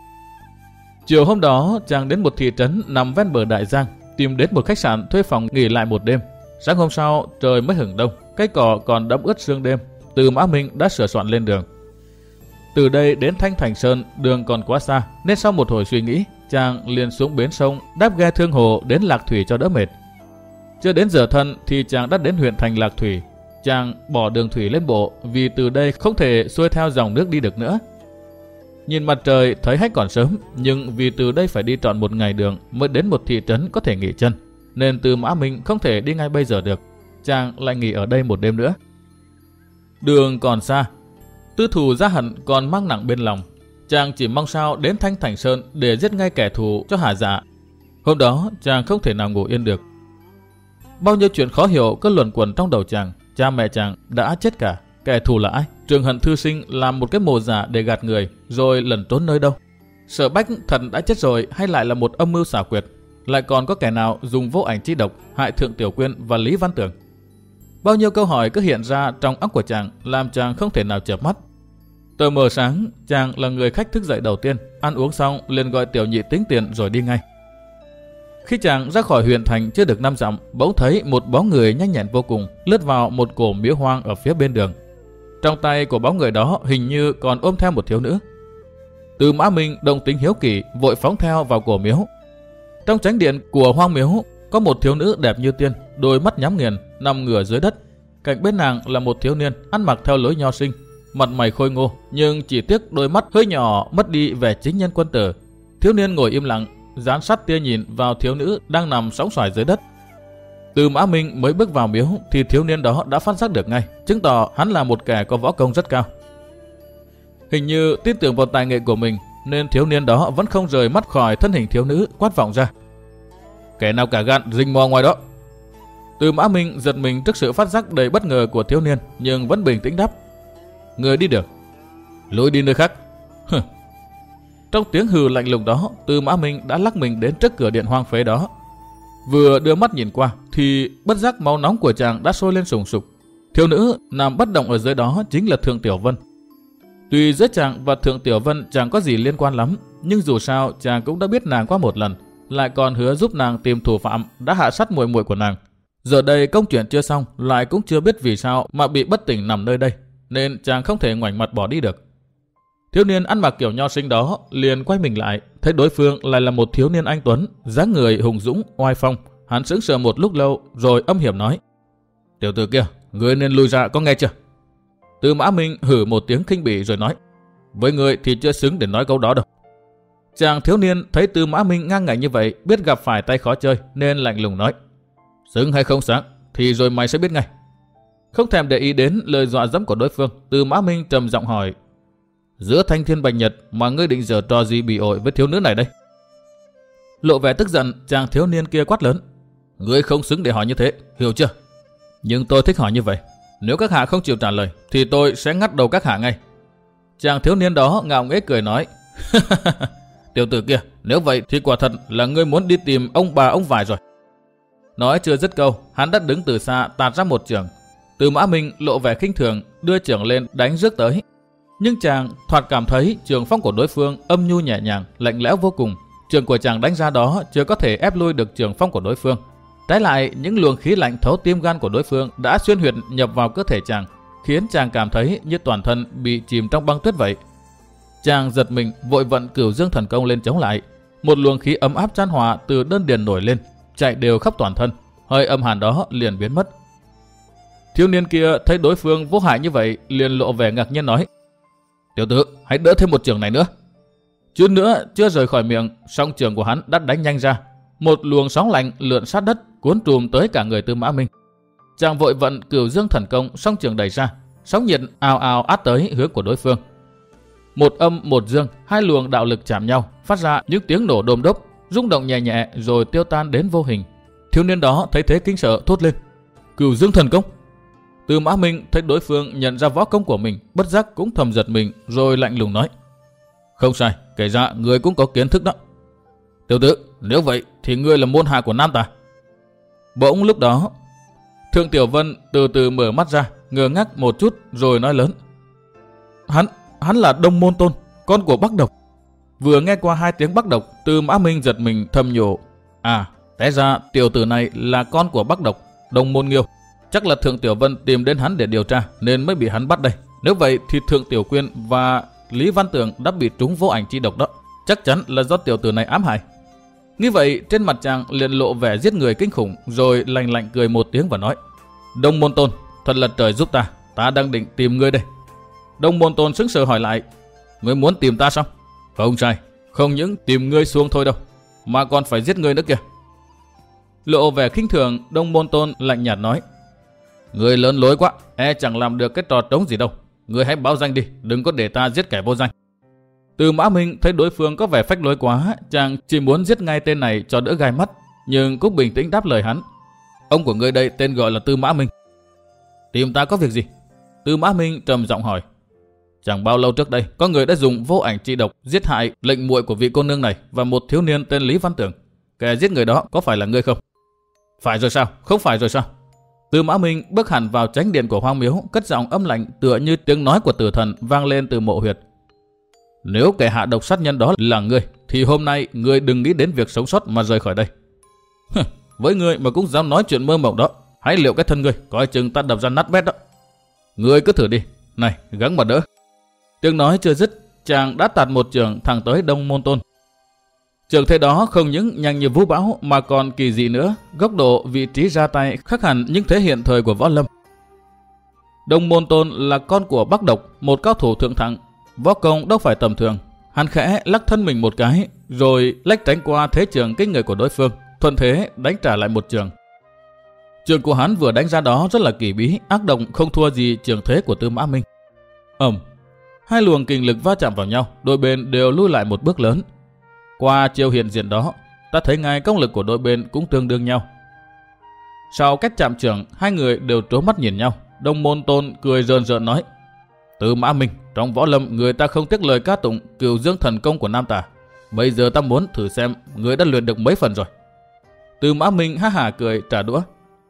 Chiều hôm đó, chàng đến một thị trấn nằm ven bờ Đại Giang, tìm đến một khách sạn thuê phòng nghỉ lại một đêm. Sáng hôm sau, trời mới hửng đông, cây cỏ còn đẫm ướt sương đêm. Tư Mã Minh đã sửa soạn lên đường. Từ đây đến Thanh Thành Sơn, đường còn quá xa, nên sau một hồi suy nghĩ, chàng liền xuống bến sông, đáp ghe Thương Hồ đến Lạc Thủy cho đỡ mệt. Chưa đến giờ thân thì chàng đã đến huyện thành Lạc Thủy. Chàng bỏ đường thủy lên bộ vì từ đây không thể xuôi theo dòng nước đi được nữa. Nhìn mặt trời thấy hết còn sớm, nhưng vì từ đây phải đi trọn một ngày đường mới đến một thị trấn có thể nghỉ chân, nên Tư Mã Minh không thể đi ngay bây giờ được. Chàng lại nghỉ ở đây một đêm nữa. Đường còn xa, tư thù gia hận còn mang nặng bên lòng. Chàng chỉ mong sao đến Thanh Thành Sơn để giết ngay kẻ thù cho hả dạ. Hôm đó chàng không thể nào ngủ yên được. Bao nhiêu chuyện khó hiểu cứ luẩn quẩn trong đầu chàng. Cha mẹ chàng đã chết cả, kẻ thù là ai? Trường Hận thư sinh làm một cái mồ giả để gạt người, rồi lẩn trốn nơi đâu? Sở Bách thật đã chết rồi hay lại là một âm mưu xảo quyệt? Lại còn có kẻ nào dùng vô ảnh chi độc hại Thượng Tiểu Quyên và Lý Văn Tưởng? Bao nhiêu câu hỏi cứ hiện ra trong óc của chàng, làm chàng không thể nào chợp mắt. Tờ mờ sáng, chàng là người khách thức dậy đầu tiên, ăn uống xong liền gọi Tiểu Nhị tính tiền rồi đi ngay. Khi chàng ra khỏi huyện thành chưa được 5 dặm, bỗng thấy một bóng người nhanh nhẹn vô cùng lướt vào một cổ miếu hoang ở phía bên đường. Trong tay của bóng người đó hình như còn ôm theo một thiếu nữ. Tư Mã Minh động tính hiếu kỳ, vội phóng theo vào cổ miếu. Trong chánh điện của hoang miếu có một thiếu nữ đẹp như tiên, đôi mắt nhắm nghiền, nằm ngửa dưới đất. Cạnh bên nàng là một thiếu niên ăn mặc theo lối nho sinh, mặt mày khôi ngô, nhưng chỉ tiếc đôi mắt hơi nhỏ mất đi vẻ chính nhân quân tử. Thiếu niên ngồi im lặng, dán sát tia nhìn vào thiếu nữ đang nằm sóng xoài dưới đất. Tư Mã Minh mới bước vào miếu thì thiếu niên đó đã phát giác được ngay, chứng tỏ hắn là một kẻ có võ công rất cao. Hình như tin tưởng vào tài nghệ của mình, nên thiếu niên đó vẫn không rời mắt khỏi thân hình thiếu nữ, quát vọng ra: "Kẻ nào cả gan rình mò ngoài đó?" Tư Mã Minh giật mình trước sự phát giác đầy bất ngờ của thiếu niên, nhưng vẫn bình tĩnh đáp: "Người đi được, lối đi nơi khác." Trong tiếng hừ lạnh lùng đó, Tư Mã Minh đã lắc mình đến trước cửa điện hoang phế đó. Vừa đưa mắt nhìn qua thì bất giác máu nóng của chàng đã sôi lên sùng sục. Thiếu nữ nằm bất động ở dưới đó chính là Thượng Tiểu Vân. Tuy giữa chàng và Thượng Tiểu Vân chẳng có gì liên quan lắm, nhưng dù sao chàng cũng đã biết nàng qua một lần, lại còn hứa giúp nàng tìm thủ phạm đã hạ sát muội muội của nàng. Giờ đây công chuyện chưa xong, lại cũng chưa biết vì sao mà bị bất tỉnh nằm nơi đây, nên chàng không thể ngoảnh mặt bỏ đi được. Thiếu niên ăn mặc kiểu nho sinh đó liền quay mình lại, thấy đối phương lại là một thiếu niên anh tuấn, dáng người hùng dũng, oai phong. Hắn sững sờ một lúc lâu rồi âm hiểm nói: "Tiểu tử kia, ngươi nên lui ra, có nghe chưa?" Tư Mã Minh hử một tiếng khinh bỉ rồi nói: "Với ngươi thì chưa xứng để nói câu đó đâu." Chàng thiếu niên thấy Tư Mã Minh ngang ngạnh như vậy, biết gặp phải tay khó chơi nên lạnh lùng nói: "Xứng hay không sáng thì rồi mày sẽ biết ngay." Không thèm để ý đến lời dọa dẫm của đối phương, Tư Mã Minh trầm giọng hỏi: "Giữa thanh thiên bạch nhật mà ngươi định giở trò gì bị ổi với thiếu nữ này đây?" Lộ vẻ tức giận, chàng thiếu niên kia quát lớn: "Ngươi không xứng để hỏi như thế, hiểu chưa? Nhưng tôi thích hỏi như vậy. Nếu các hạ không chịu trả lời thì tôi sẽ ngắt đầu các hạ ngay." Chàng thiếu niên đó ngạo nghễ cười nói: "Tiểu tử kia, nếu vậy thì quả thật là ngươi muốn đi tìm ông bà ông vải rồi." Nói chưa dứt câu, hắn đã đứng từ xa tạt ra một chưởng. Tư Mã Minh lộ vẻ khinh thường, đưa chưởng lên đánh rước tới. Nhưng chàng thoạt cảm thấy trường phong của đối phương âm nhu nhẹ nhàng, lạnh lẽo vô cùng. Trường của chàng đánh ra đó chưa có thể ép lui được trường phong của đối phương. Trái lại, những luồng khí lạnh thấu tim gan của đối phương đã xuyên huyệt nhập vào cơ thể chàng, khiến chàng cảm thấy như toàn thân bị chìm trong băng tuyết vậy. Chàng giật mình, vội vận Cửu Dương thần công lên chống lại. Một luồng khí ấm áp chan hòa từ đơn điền nổi lên, chạy đều khắp toàn thân. Hơi âm hàn đó liền biến mất. Thiếu niên kia thấy đối phương vô hại như vậy, liền lộ vẻ ngạc nhiên nói: "Tiểu tử, hãy đỡ thêm một chưởng này nữa." Chút nữa chưa rời khỏi miệng, song trường của hắn đã đánh nhanh ra. Một luồng sóng lạnh lượn sát đất cuốn trùm tới cả người Tư Mã Minh. Chàng vội vận Cửu Dương Thần Công, song trường đẩy ra, sóng nhiệt ào ào át tới hướng của đối phương. Một âm một dương, hai luồng đạo lực chạm nhau, phát ra những tiếng nổ đôm đốp, rung động nhẹ nhẹ rồi tiêu tan đến vô hình. Thiếu niên đó thấy thế kinh sợ thốt lên: Cửu Dương Thần Công! Tư Mã Minh thấy đối phương nhận ra võ công của mình, bất giác cũng thầm giật mình, rồi lạnh lùng nói: Không sai, kể ra người cũng có kiến thức đó. Tiểu tử, nếu vậy thì ngươi là môn hạ của Nam ta. Bỗng lúc đó, Thượng Tiểu Vân từ từ mở mắt ra, ngơ ngác một chút rồi nói lớn: Hắn là Đông Môn Tôn, con của Bắc Độc. Vừa nghe qua hai tiếng Bắc Độc, Tư Mã Minh giật mình thầm nhủ: té ra tiểu tử này là con của Bắc Độc, Đông Môn Nghiêu. Chắc là Thượng Tiểu Vân tìm đến hắn để điều tra nên mới bị hắn bắt đây. Nếu vậy thì Thượng Tiểu Quyên và Lý Văn Tường đã bị trúng vô ảnh chi độc đó. Chắc chắn là do tiểu tử này ám hại. Như vậy trên mặt chàng liền lộ vẻ giết người kinh khủng, rồi lạnh lạnh cười một tiếng và nói: Đông Môn Tôn, thật là trời giúp ta đang định tìm ngươi đây. Đông Môn Tôn sững sờ hỏi lại: Ngươi muốn tìm ta sao? Không sai, không những tìm ngươi xuống thôi đâu, mà còn phải giết ngươi nữa kìa. Lộ vẻ khinh thường, Đông Môn Tôn lạnh nhạt nói: Ngươi lớn lối quá, chẳng làm được cái trò trống gì đâu. Ngươi hãy báo danh đi, đừng có để ta giết kẻ vô danh. Tư Mã Minh thấy đối phương có vẻ phách lối quá, chàng chỉ muốn giết ngay tên này cho đỡ gai mắt, nhưng cũng bình tĩnh đáp lời hắn: Ông của ngươi đây tên gọi là Tư Mã Minh. Tìm ta có việc gì? Tư Mã Minh trầm giọng hỏi. Chẳng bao lâu trước đây, có người đã dùng vô ảnh chi độc giết hại lệnh muội của vị cô nương này và một thiếu niên tên Lý Văn Tưởng. Kẻ giết người đó có phải là ngươi không? Phải rồi sao? Không phải rồi sao? Tư Mã Minh bước hẳn vào chánh điện của Hoang Miếu, cất giọng âm lạnh tựa như tiếng nói của tử thần vang lên từ mộ huyệt. Nếu kẻ hạ độc sát nhân đó là ngươi, thì hôm nay ngươi đừng nghĩ đến việc sống sót mà rời khỏi đây. Với ngươi mà cũng dám nói chuyện mơ mộng đó, hãy liệu cái thân ngươi, coi chừng ta đập ra nát bét đó. Ngươi cứ thử đi, này gắng mà đỡ. Tiếng nói chưa dứt, chàng đã tạt một chưởng thẳng tới Đông Môn Tôn. Chưởng thế đó không những nhanh như vũ bão mà còn kỳ dị nữa, góc độ vị trí ra tay khác hẳn những thế hiện thời của võ lâm. Đông Môn Tôn là con của Bắc Độc, một cao thủ thượng thặng, võ công đâu phải tầm thường. Hắn khẽ lắc thân mình một cái, rồi lách tránh qua thế chưởng kinh người của đối phương, thuận thế đánh trả lại một chưởng. Chưởng của hắn vừa đánh ra đó rất là kỳ bí, ác động, không thua gì chưởng thế của Tư Mã Minh. Hai luồng kình lực va chạm vào nhau, đôi bên đều lui lại một bước lớn. Qua chiêu hiện diện đó, ta thấy ngay công lực của đôi bên cũng tương đương nhau. Sau cách chạm chưởng, hai người đều trố mắt nhìn nhau. Đông Môn Tôn cười rờn rợn nói: Tư Mã Minh, trong võ lâm người ta không tiếc lời ca tụng Cửu Dương Thần Công của Nam ta. Bây giờ ta muốn thử xem người đã luyện được mấy phần rồi. Tư Mã Minh ha hả cười trả đũa: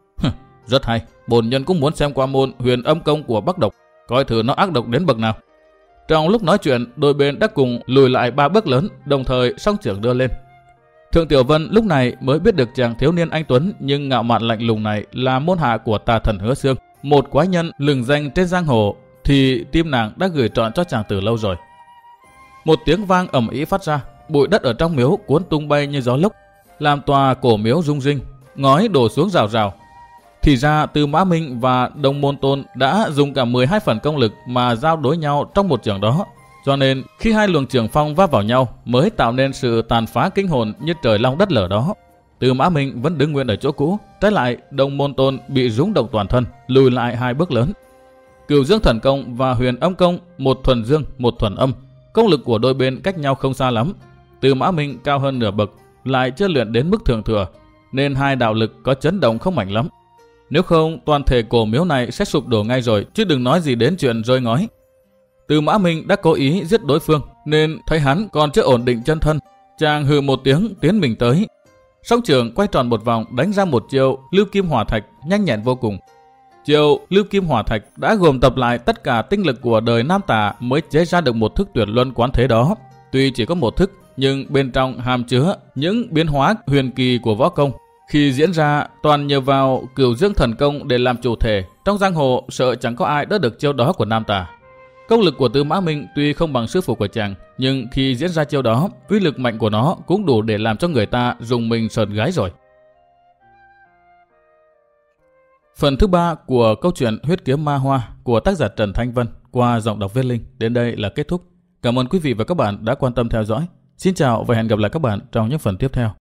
Rất hay, bổn nhân cũng muốn xem qua môn Huyền Âm Công của Bắc Độc, coi thử nó ác độc đến bậc nào. Trong lúc nói chuyện, đôi bên đã cùng lùi lại 3 bước lớn, đồng thời song chưởng đưa lên. Thượng Tiểu Vân lúc này mới biết được chàng thiếu niên anh tuấn nhưng ngạo mạn lạnh lùng này là môn hạ của Tà Thần Hứa Xương, một quái nhân lừng danh trên giang hồ, thì tim nàng đã gửi trọn cho chàng từ lâu rồi. Một tiếng vang ầm ĩ phát ra, bụi đất ở trong miếu cuốn tung bay như gió lốc, làm tòa cổ miếu rung rinh, ngói đổ xuống rào rào. Thì ra Tư Mã Minh và Đông Môn Tôn đã dùng cả 12 phần công lực mà giao đối nhau trong một chưởng đó. Cho nên khi hai luồng chưởng phong va vào nhau mới tạo nên sự tàn phá kinh hồn như trời long đất lở đó. Tư Mã Minh vẫn đứng nguyên ở chỗ cũ, trái lại Đông Môn Tôn bị rúng động toàn thân, lùi lại 2 bước lớn. Cửu Dương Thần Công và Huyền Âm Công, một thuần dương, một thuần âm, công lực của đôi bên cách nhau không xa lắm. Tư Mã Minh cao hơn nửa bậc, lại chưa luyện đến mức thượng thừa, nên hai đạo lực có chấn động không mạnh lắm. Nếu không, toàn thể cổ miếu này sẽ sụp đổ ngay rồi, chứ đừng nói gì đến chuyện rơi ngói. Tư Mã Minh đã cố ý giết đối phương, nên thấy hắn còn chưa ổn định chân thân, chàng hừ một tiếng tiến mình tới. Song trường quay tròn một vòng đánh ra một chiêu Lưu Kim Hỏa Thạch nhanh nhẹn vô cùng. Chiêu Lưu Kim Hỏa Thạch đã gồm tập lại tất cả tinh lực của đời Nam Tả mới chế ra được một thức tuyệt luân quán thế đó. Tuy chỉ có một thức, nhưng bên trong hàm chứa những biến hóa huyền kỳ của võ công. Khi diễn ra toàn nhờ vào Cửu Dương Thần Công để làm chủ thể, trong giang hồ sợ chẳng có ai đỡ được chiêu đó của Nam Tả. Công lực của Tư Mã Minh tuy không bằng sư phụ của chàng, nhưng khi diễn ra chiêu đó, uy lực mạnh của nó cũng đủ để làm cho người ta rùng mình sờn gáy rồi. Phần thứ 3 của câu chuyện Huyết Kiếm Ma Hoa của tác giả Trần Thanh Vân qua giọng đọc Viết Linh đến đây là kết thúc. Cảm ơn quý vị và các bạn đã quan tâm theo dõi. Xin chào và hẹn gặp lại các bạn trong những phần tiếp theo.